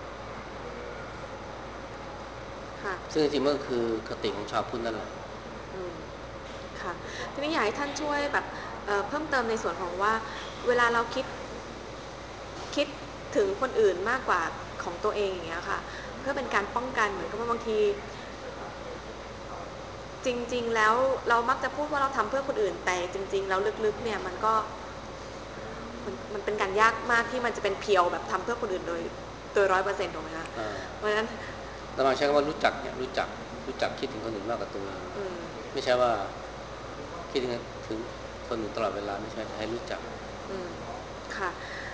ค่ะซึ่งจริงๆมันก็คือคติของชาวพุทธนั่นแหละอืมค่ะทีนี้อยากให้ท่านช่วยแบบเพิ่มเติมในส่วนของว่าเวลาเราคิดถึงคนอื่นมากกว่าของตัวเองอย่างเงี้ยค่ะเพื่อเป็นการป้องกันเหมือนกับว่าบางทีจริงๆแล้วเรามักจะพูดว่าเราทำเพื่อคนอื่นแต่จริงๆแล้วลึกๆเนี่ยมันเป็นการยากมากที่มันจะเป็นเพียวแบบทำเพื่อคนอื่นโดย100%ถูกไหมคะเพราะฉะนั้นเรามาใช้คำว่ารู้จักเนี่ยรู้จักคิดถึงคนอื่นมากกว่าตัวเองไม่ใช่ว่าคิดถึงคนอื่นตลอดเวลาไม่ใช่แต่ให้รู้จักค่ะ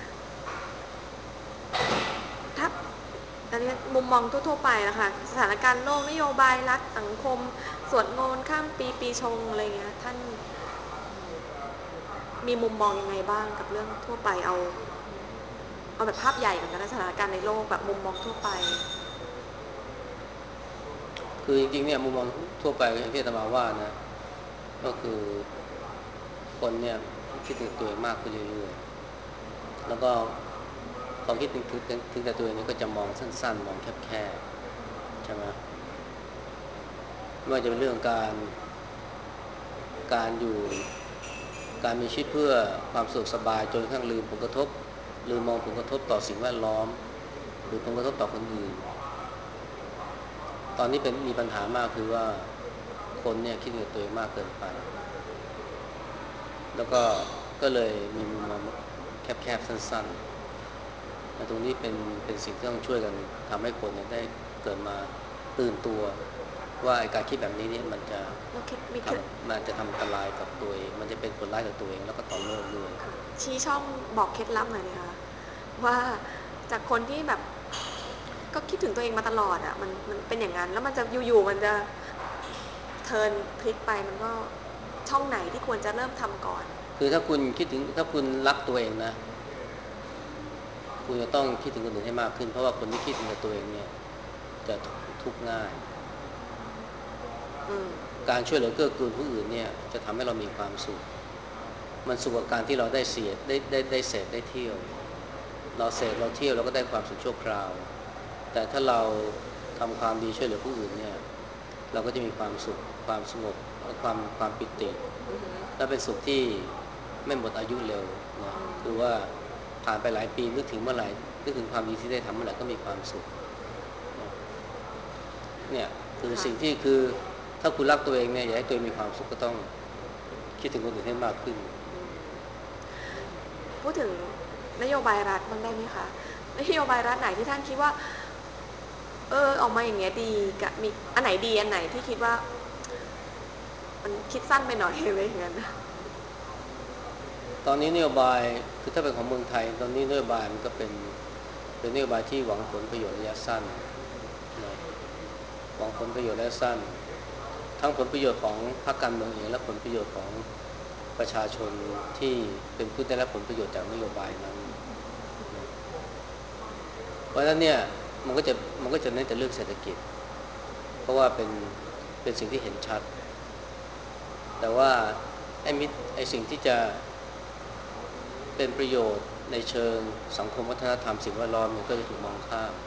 ถ้าอันนี้มุมมองทั่วๆไปนะคะสถานการณ์โลกนโยบายรัฐสังคมสวดมนต์ข้ามปีชงอะไรเงี้ยท่านมีมุมมองยังไงบ้างกับเรื่องทั่วไปเอาแบบภาพใหญ่ก่อนนะสถานการณ์ในโลกแบบมุมมองทั่วไปคือจริงๆเนี่ยมุมมองทั่วไปอย่างที่อาตมาว่านะก็คือคนเนี่ยคิดถึงตัวเองมากขึ้นเรื่อยๆแล้วก็ความคิดถึงแต่ตัวเองนี่ก็จะมองสั้นๆมองแคบๆใช่ไหมไม่ว่าจะเป็นเรื่องการอยู่การมีชีวิตเพื่อความสุขสบายจนกระทั่งลืมมองผลกระทบต่อสิ่งแวดล้อมหรือผลกระทบต่อคนอื่นตอนนี้มีปัญหามากคือว่าคนเนี่ยคิดกับตัวเองมากเกินไปแล้วก็เลยมีมุมมองแคบๆสั้นๆและตรงนี้เป็นสิ่งที่ต้องช่วยกันทำให้คนเนี่ยได้เกิดมาตื่นตัวว่าการคิดแบบนี้เนี่ยมันจะทำอันตรายกับตัวเองมันจะเป็นผลร้ายกับตัวเองแล้วก็ต่อโลกด้วยชี้ช่องบอกเคล็ดลับหน่อยนะคะว่าจากคนที่แบบก็คิดถึงตัวเองมาตลอดอ่ะมันเป็นอย่างนั้นแล้วมันจะอยู่ๆมันจะเทิร์นพลิกไปมันก็ช่องไหนที่ควรจะเริ่มทำก่อนคือถ้าคุณรักตัวเองนะคุณจะต้องคิดถึงคนอื่นให้มากขึ้นเพราะว่าคนที่คิดถึงแต่ตัวเองเนี่ยจะทุกข์ง่ายการช่วยเหลือเกื้อกูลผู้อื่นเนี่ยจะทำให้เรามีความสุขมันสุขกับการที่เราได้เสียได้เสพได้เที่ยวเราเสพเราเที่ยวเราก็ได้ความสุขชั่วคราวแต่ถ้าเราทำความดีช่วยเหลือผู้อื่นเนี่ยเราก็จะมีความสุขความสงบและความปิติและเป็นสุขที่ไม่หมดอายุเร็วนะคือว่าผ่านไปหลายปีนึกถึงเมื่อไหร่นึกถึงความดีที่ได้ทำเมื่อไหร่ก็มีความสุขเนี่ยคือสิ่งที่คือถ้าคุณรักตัวเองเนี่ยอยากให้ตัวเองมีความสุขก็ต้องคิดถึงคนอื่นให้มากขึ้นพูดถึงนโยบายรัฐบ้างได้ไหมคะนโยบายรัฐไหนที่ท่านคิดว่าออกมาอย่างเงี้ยดีกับมีอันไหนดีอันไหนที่คิดว่ามันคิดสั้นไปหน่อยอะไรอย่างเงี้ยตอนนี้นโยบายคือถ้าเป็นของเมืองไทยตอนนี้นโยบายมันก็เป็นนโยบายที่หวังผลประโยชน์ระยะสั้นนะหวังผลประโยชน์ระยะสั้นทั้งผลประโยชน์ของพรรคการเมืองเองและผลประโยชน์ของประชาชนที่เป็นผู้ได้รับผลประโยชน์จากนโยบายนั้นนะเพราะฉะนั้นเนี่ยมันก็จะเน้นแต่เรื่องเศรษฐกิจเพราะว่าเป็นสิ่งที่เห็นชัดแต่ว่าไอ้สิ่งที่จะเป็นประโยชน์ในเชิงสังคมวัฒนธรรมสิ่งแวดล้อมมันก็จะถูกมองข้าม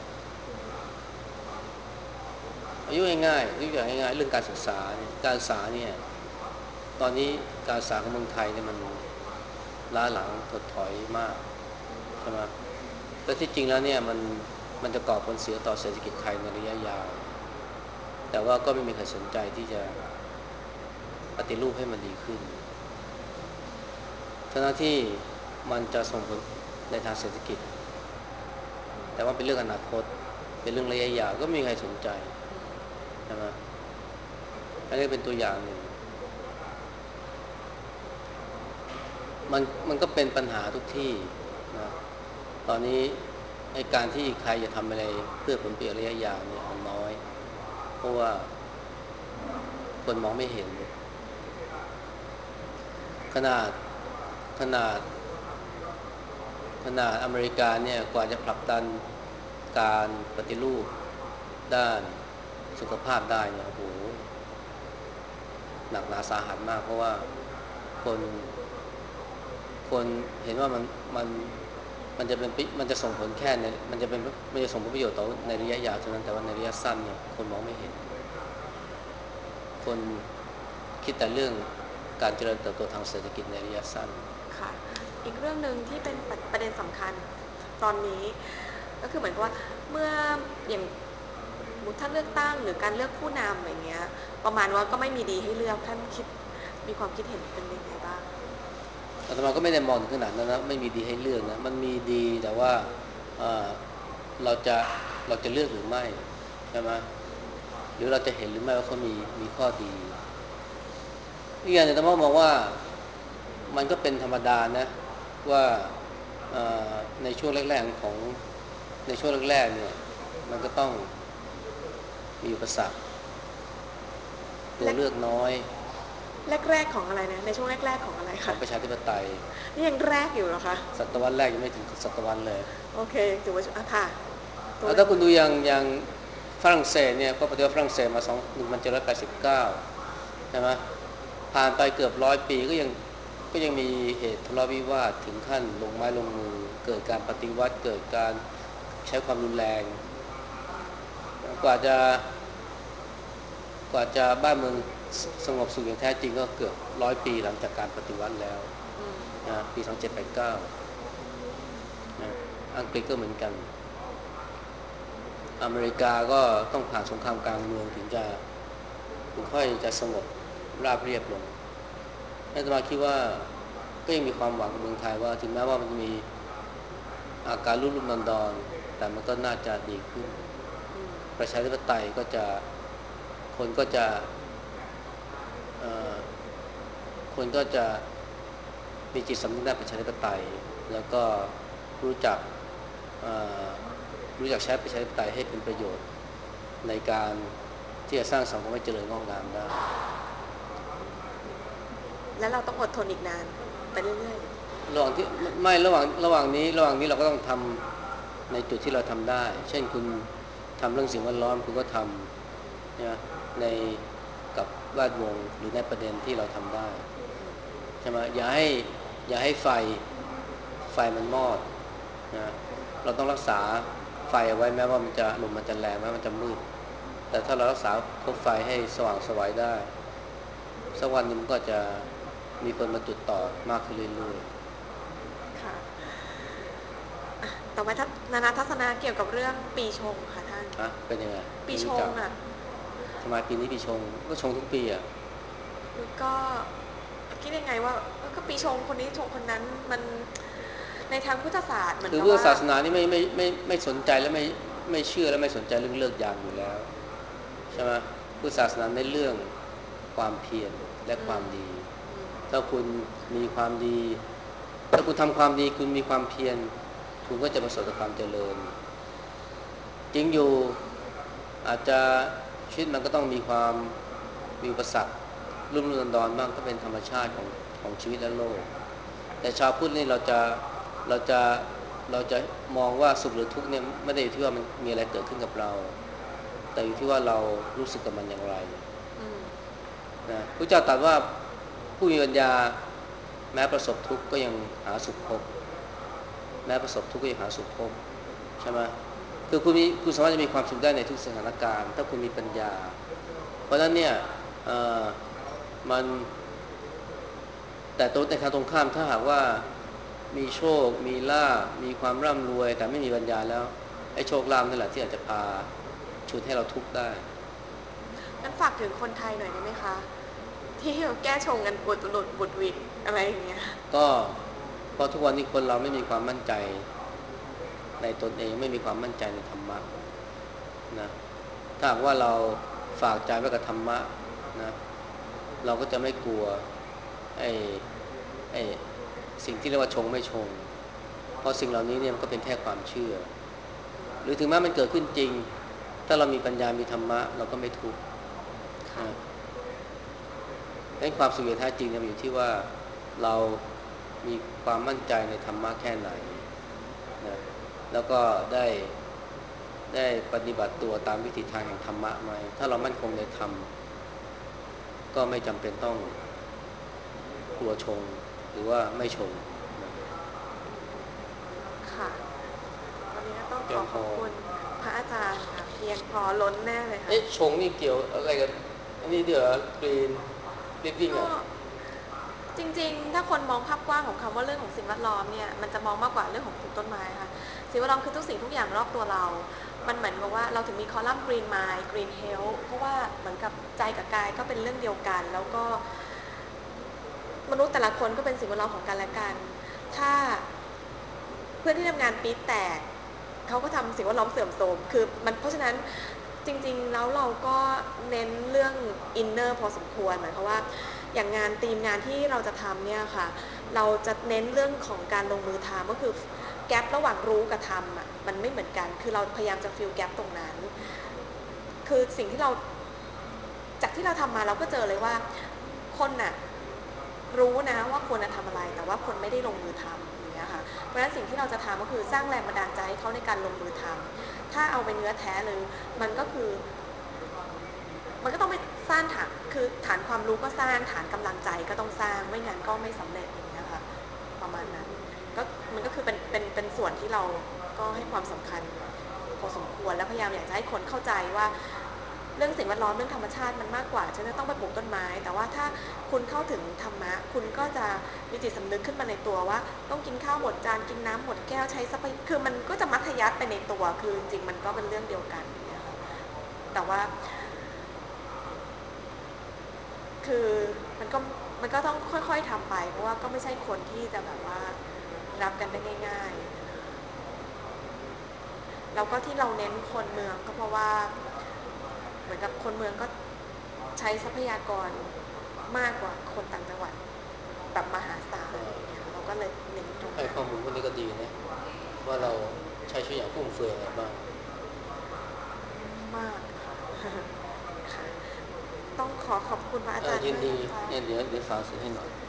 อายุง่ายๆยกตัวอย่างง่ายๆเรื่องการศึกษาเนี่ยการศึกษาเนี่ยตอนนี้การศึกษาของเมืองไทยเนี่ยมันล้าหลังถดถอยมากใช่ไหมแต่ที่จริงแล้วเนี่ยมันจะก่อผลเสียต่อเศรษฐกิจไทยในระยะยาวแต่ว่าก็ไม่มีใครสนใจที่จะปฏิรูปให้มันดีขึ้นทั้งที่มันจะส่งผลในทางเศรษฐกิจแต่ว่าเป็นเรื่องอนาคตเป็นเรื่องระยะยาวก็ไม่มีใครสนใจใช่ไหมอันนี้เป็นตัวอย่างหนึ่งมันก็เป็นปัญหาทุกที่นะตอนนี้ให้การที่ใครจะทำอะไรเพื่อผลประโยชน์ระยะยาวเนี่ยมันน้อยเพราะว่าคนมองไม่เห็นขนาดขนาดขนาดอเมริกาเนี่ยกว่าจะผลักดันการปฏิรูปด้านสุขภาพได้เนี่ยโอ้โหหนักหนาสาหัสมากเพราะว่าคนคนเห็นว่ามันมันจะเป็นมันจะส่งผลแค่ในมันจะส่งผลประโยชน์ต่อในระยะยาวเท่านั้นแต่ว่าในระยะสั้นเนี่ยคนมองไม่เห็นคนคิดแต่เรื่องการเจริญเติบโตทางเศรษฐกิจในระยะสั้นค่ะอีกเรื่องหนึ่งที่เป็นประเด็นสำคัญตอนนี้ก็คือเหมือนกับว่าเมื่ออย่างถ้าเลือกตั้งหรือการเลือกผู้นำอย่างเงี้ยประมาณว่าก็ไม่มีดีให้เลือกท่านคิดมีความคิดเห็นเป็นยังไงบ้างอาตมาก็ไม่ได้มองถึงขนาดนั้นนะไม่มีดีให้เลือกนะมันมีดีแต่ว่าเอ่อเราจะเราจะเลือกหรือไม่ใช่ไหมหรือเราจะเห็นหรือไม่ว่าเขามีข้อดีอีกอย่างหนึ่งอาตมามองว่ามันก็เป็นธรรมดานะว่าในช่วงแรกๆของในช่วงแรกๆเนี่ยมันก็ต้องมีอุปสรรคตัวเลือกน้อยแรกๆของอะไรนะในช่วงแรกๆของอะไรคะของประชาธิปไตยนี่ยังแรกอยู่เหรอคะศตวรรษแรกยังไม่ถึงศตวรรษเลยโอเคถือว่าค่ะตัวถ้าคุณดูอย่างฝรั่งเศสเนี่ยก็ปฏิวัติฝรั่งเศสมา1789ใช่ไหมผ่านไปเกือบ100 ปีก็ยังมีเหตุทะเลาะวิวาทถึงขั้นลงไม้ลงมือเกิดการปฏิวัติเกิดการใช้ความรุนแรงกว่าจะกว่าจะบ้านเมืองสงบสุขอย่างแท้จริงก็เกือบ100 ปีหลังจากการปฏิวัติแล้วนะปี2789นะอังกฤษก็เหมือนกันอเมริกาก็ต้องผ่านสงครามกลางเมืองถึงค่อยจะสงบราบเรียบลงอาตมาคิดว่าก็ยังมีความหวังกับเมืองไทยว่าถึงแม้ว่ามันจะมีอาการรุ่มดอนแต่มันก็น่าจะดีขึ้นประชาธิปไตยก็จะคนก็จะเอ่อคนก็จะมีจิตสำนึกด้านประชาธิปไตยแล้วก็รู้จักเอ่อรู้จักใช้ประชาธิปไตยให้เป็นประโยชน์ในการที่จะสร้างสังคมให้เจริญงอกงามได้แล้วเราต้องอดทนอีกนานไปเรื่อยระหว่างที่ไม่ระหว่างนี้เราก็ต้องทำในจุดที่เราทำได้เช่นคุณทำเรื่องสิ่งแวดล้อมคุณก็ทำนะในกับแวดวงหรือในประเด็นที่เราทำได้ใช่ไหมอย่าให้ไฟมันมอดนะเราต้องรักษาไฟเอาไว้แม้ว่าลมมันจะแรงแม้มันจะมืดแต่ถ้าเรารักษาคบไฟให้สว่างไสวได้ สักวันหนึ่งก็จะมีคนมาจุดต่อมากขึ้นเรื่อยๆค่ะต่อไปนานาทัศนะเกี่ยวกับเรื่องปีชงค่ะท่านๆอะเป็นยังไงปีชไม่รู้จักงอ่ะทำไมปีนี้ปีชงก็ชงทุกปีอ่ะก็คิดยังไงว่าก็ปีชงคนนี้ชงคนนั้นมันในทางพุทธศาสตร์เหมือนคือพุทธกับว่าศาสนานี่ไม่สนใจและไม่เชื่อและไม่สนใจเรื่องเลิกยามอยู่แล้วใช่ไหมพุทธศาสนาในเรื่องความเพียรและความดีถ้าคุณมีความดีถ้าคุณทำความดีคุณมีความเพียรคุณก็จะประสบกับความเจริญจริงอยู่อาจจะชีวิตมันก็ต้องมีอุปสรรครุ่มดอนบ้างก็เป็นธรรมชาติของชีวิตและโลกแต่ชาวพุทธนี่เราจะเราจะมองว่าสุขหรือทุกข์เนี่ยไม่ได้อยู่ที่ว่ามันมีอะไรเกิดขึ้นกับเราแต่อยู่ที่ว่าเรารู้สึกกับมันอย่างไรนะพระเจ้าตรัสว่าผู้มีปัญญาแม้ประสบทุกข์ก็ยังหาสุขพบแม้ประสบทุกข์ก็ยังหาสุขพบใช่ไหมคือคุณสามารถจะมีความสุขได้ในทุกสถานการณ์ถ้าคุณมีปัญญาเพราะฉะนั้นเนี่ยเอ่อมันแต่ตัวในทางตรงข้ามถ้าหากว่ามีโชคมีลาภมีความร่ำรวยแต่ไม่มีปัญญาแล้วไอ้โชคลาภนั่นแหละที่อาจจะพาฉุดให้เราทุกข์ได้งั้นฝากถึงคนไทยหน่อยได้ไหมคะที่แก้ชงกันบุดหลุดบุดหวิดอะไรอย่างเงี้ยก็เพราะทุกวันนี้คนเราไม่มีความมั่นใจในตนเองไม่มีความมั่นใจในธรรมะนะถ้าหากว่าเราฝากใจไว้กับธรรมะนะเราก็จะไม่กลัวไอ้ไอ้สิ่งที่เรียกว่าชงไม่ชงเพราะสิ่งเหล่านี้เนี่ยมันก็เป็นแค่ความเชื่อรือถึงแม้มันเกิดขึ้นจริงถ้าเรามีปัญญามีธรรมะเราก็ไม่ทุกข์นะความสุขแท้จริงมันอยู่ที่ว่าเรามีความมั่นใจในธรรมะแค่ไหนนะแล้วก็ได้ปฏิบัติตัวตามวิถีทางแห่งธรรมะไหมถ้าเรามั่นคงในธรรมก็ไม่จำเป็นต้องกลัวชงหรือว่าไม่ชงนะค่ะวันนี้ก็ต้องขอบคุณพระอาจารย์ค่ะเพียงพอล้นแน่เลยค่ะชงนี่เกี่ยวอะไรกันอันนี้เดี๋ยวกรีนลิฟวิ่งก็อ่ะจริงๆถ้าคนมองภาพกว้างของคำว่าเรื่องของสิ่งแวดล้อมเนี่ยมันจะมองมากกว่าเรื่องของปลูกต้นไม้ค่ะสิ่งแวดล้อมคือทุกสิ่งทุกอย่างรอบตัวเรามันเหมือนกับว่าเราถึงมีคอลัมน์ Green Mind Green Health เพราะว่าเหมือนกับใจกับกายก็เป็นเรื่องเดียวกันแล้วก็มนุษย์แต่ละคนก็เป็นสิ่งแวดล้อมของกันและกันถ้าเพื่อนที่ทำงานปี๊ดแตกเขาก็ทำสิ่งแวดล้อมเสื่อมโทรมคือมันเพราะฉะนั้นจริงๆแล้วเราก็เน้นเรื่องอินเนอร์พอสมควรหมายความว่าอย่างงานทีมงานที่เราจะทำเนี่ยค่ะเราจะเน้นเรื่องของการลงมือทำก็คือแกลระหว่างรู้กับทำอ่ะมันไม่เหมือนกันคือเราพยายามจะฟิลแกลตรงนั้นคือสิ่งที่เราจากที่เราทำมาเราก็เจอเลยว่าคนน่ะรู้นะว่าควรจะทำอะไรแต่ว่าคนไม่ได้ลงมือทำอย่างเงี้ยค่ะเพราะฉะนั้นสิ่งที่เราจะทำก็คือสร้างแรงบันดาลใจให้เขาในการลงมือทำถ้าเอาไปเนื้อแท้เลยมันก็คือมันก็ต้องไปสร้างฐานคือฐานความรู้ก็สร้างฐานกำลังใจก็ต้องสร้างไม่งั้นก็ไม่สำเร็จอย่างเงี้ยค่ะประมาณนั้นก็มันก็คือเป็นส่วนที่เราก็ให้ความสำคัญพอสมควรและพยายามอยากจะให้คนเข้าใจว่าเรื่องสิ่งแวดล้อมเรื่องธรรมชาติมันมากกว่าฉันจะต้องไปปลูกต้นไม้แต่ว่าถ้าคุณเข้าถึงธรรมะคุณก็จะมีจิตสำนึกขึ้นมาในตัวว่าต้องกินข้าวหมดจานกินน้ำหมดแก้วใช้ทรัพยคือมันก็จะมัธยัสถ์ไปในตัวคือจริงๆมันก็เป็นเรื่องเดียวกันเนี่ยค่ะแต่ว่าคือมันก็ต้องค่อยๆทำไปเพราะว่าก็ไม่ใช่คนที่จะแบบว่ารับกันได้ง่ายๆแล้วก็ที่เราเน้นคนเมืองก็เพราะว่าเหมือนกับคนเมืองก็ใช้ทรัพยากรมากกว่าคนต่างจังหวัดแบบมหาศาลเนี่ยเราก็เลยเน้นตรงให้นั้นข้อมูลพวกนี้ก็ดีนะว่าเราใช้ชีวิตอย่างฟุ่มเฟือยอะไรบ้างมากค่ะต้องขอบคุณพระอาจารย์ยินดีมากนะคะเนี่ยเดี๋ยวฝากสื่อให้หน่อย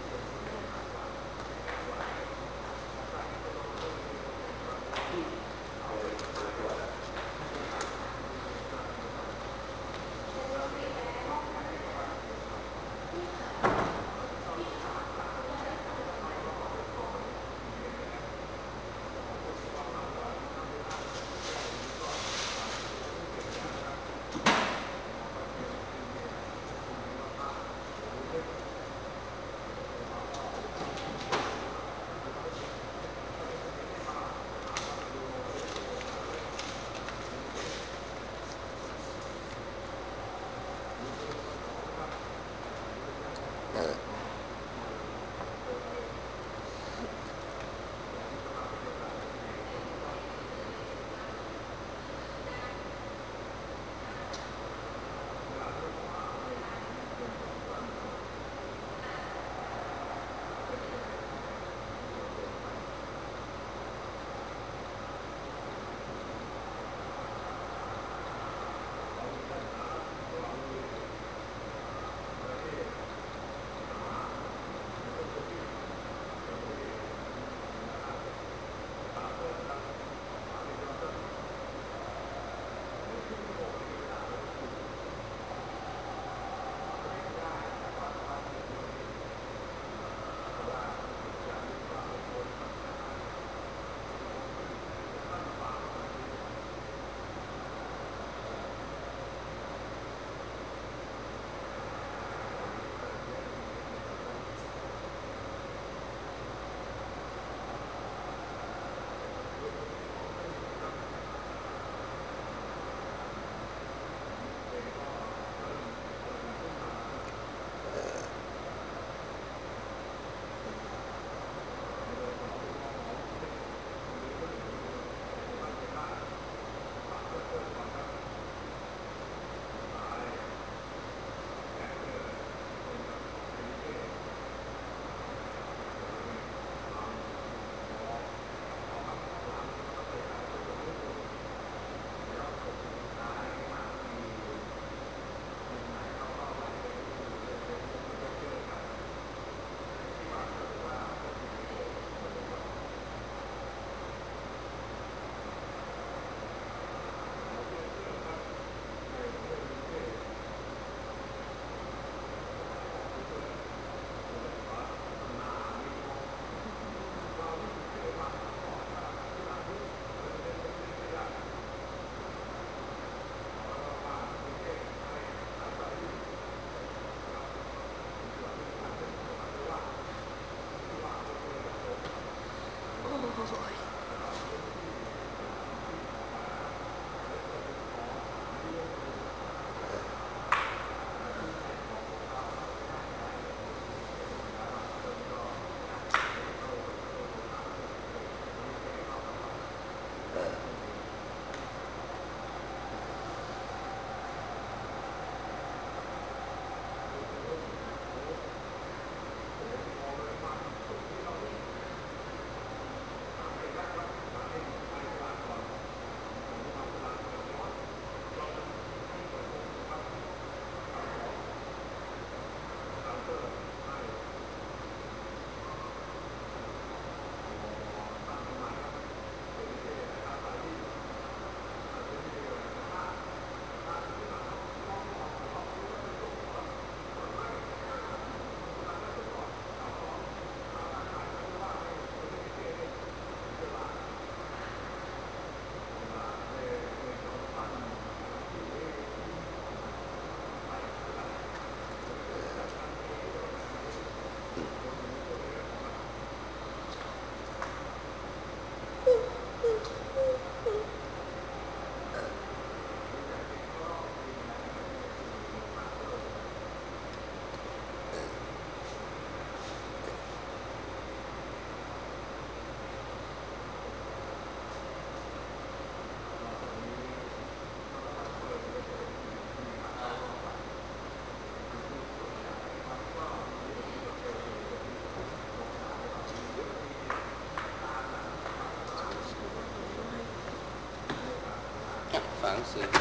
สือให้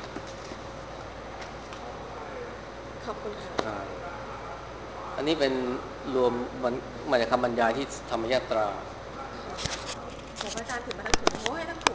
ขอบคุณค่ะอันนี้เป็นรวมมันมาจากคำบรรยายที่ธรรมยาตราของพระอาจารย์ถือมาทั้งถุงโอ้ยทั้งถุง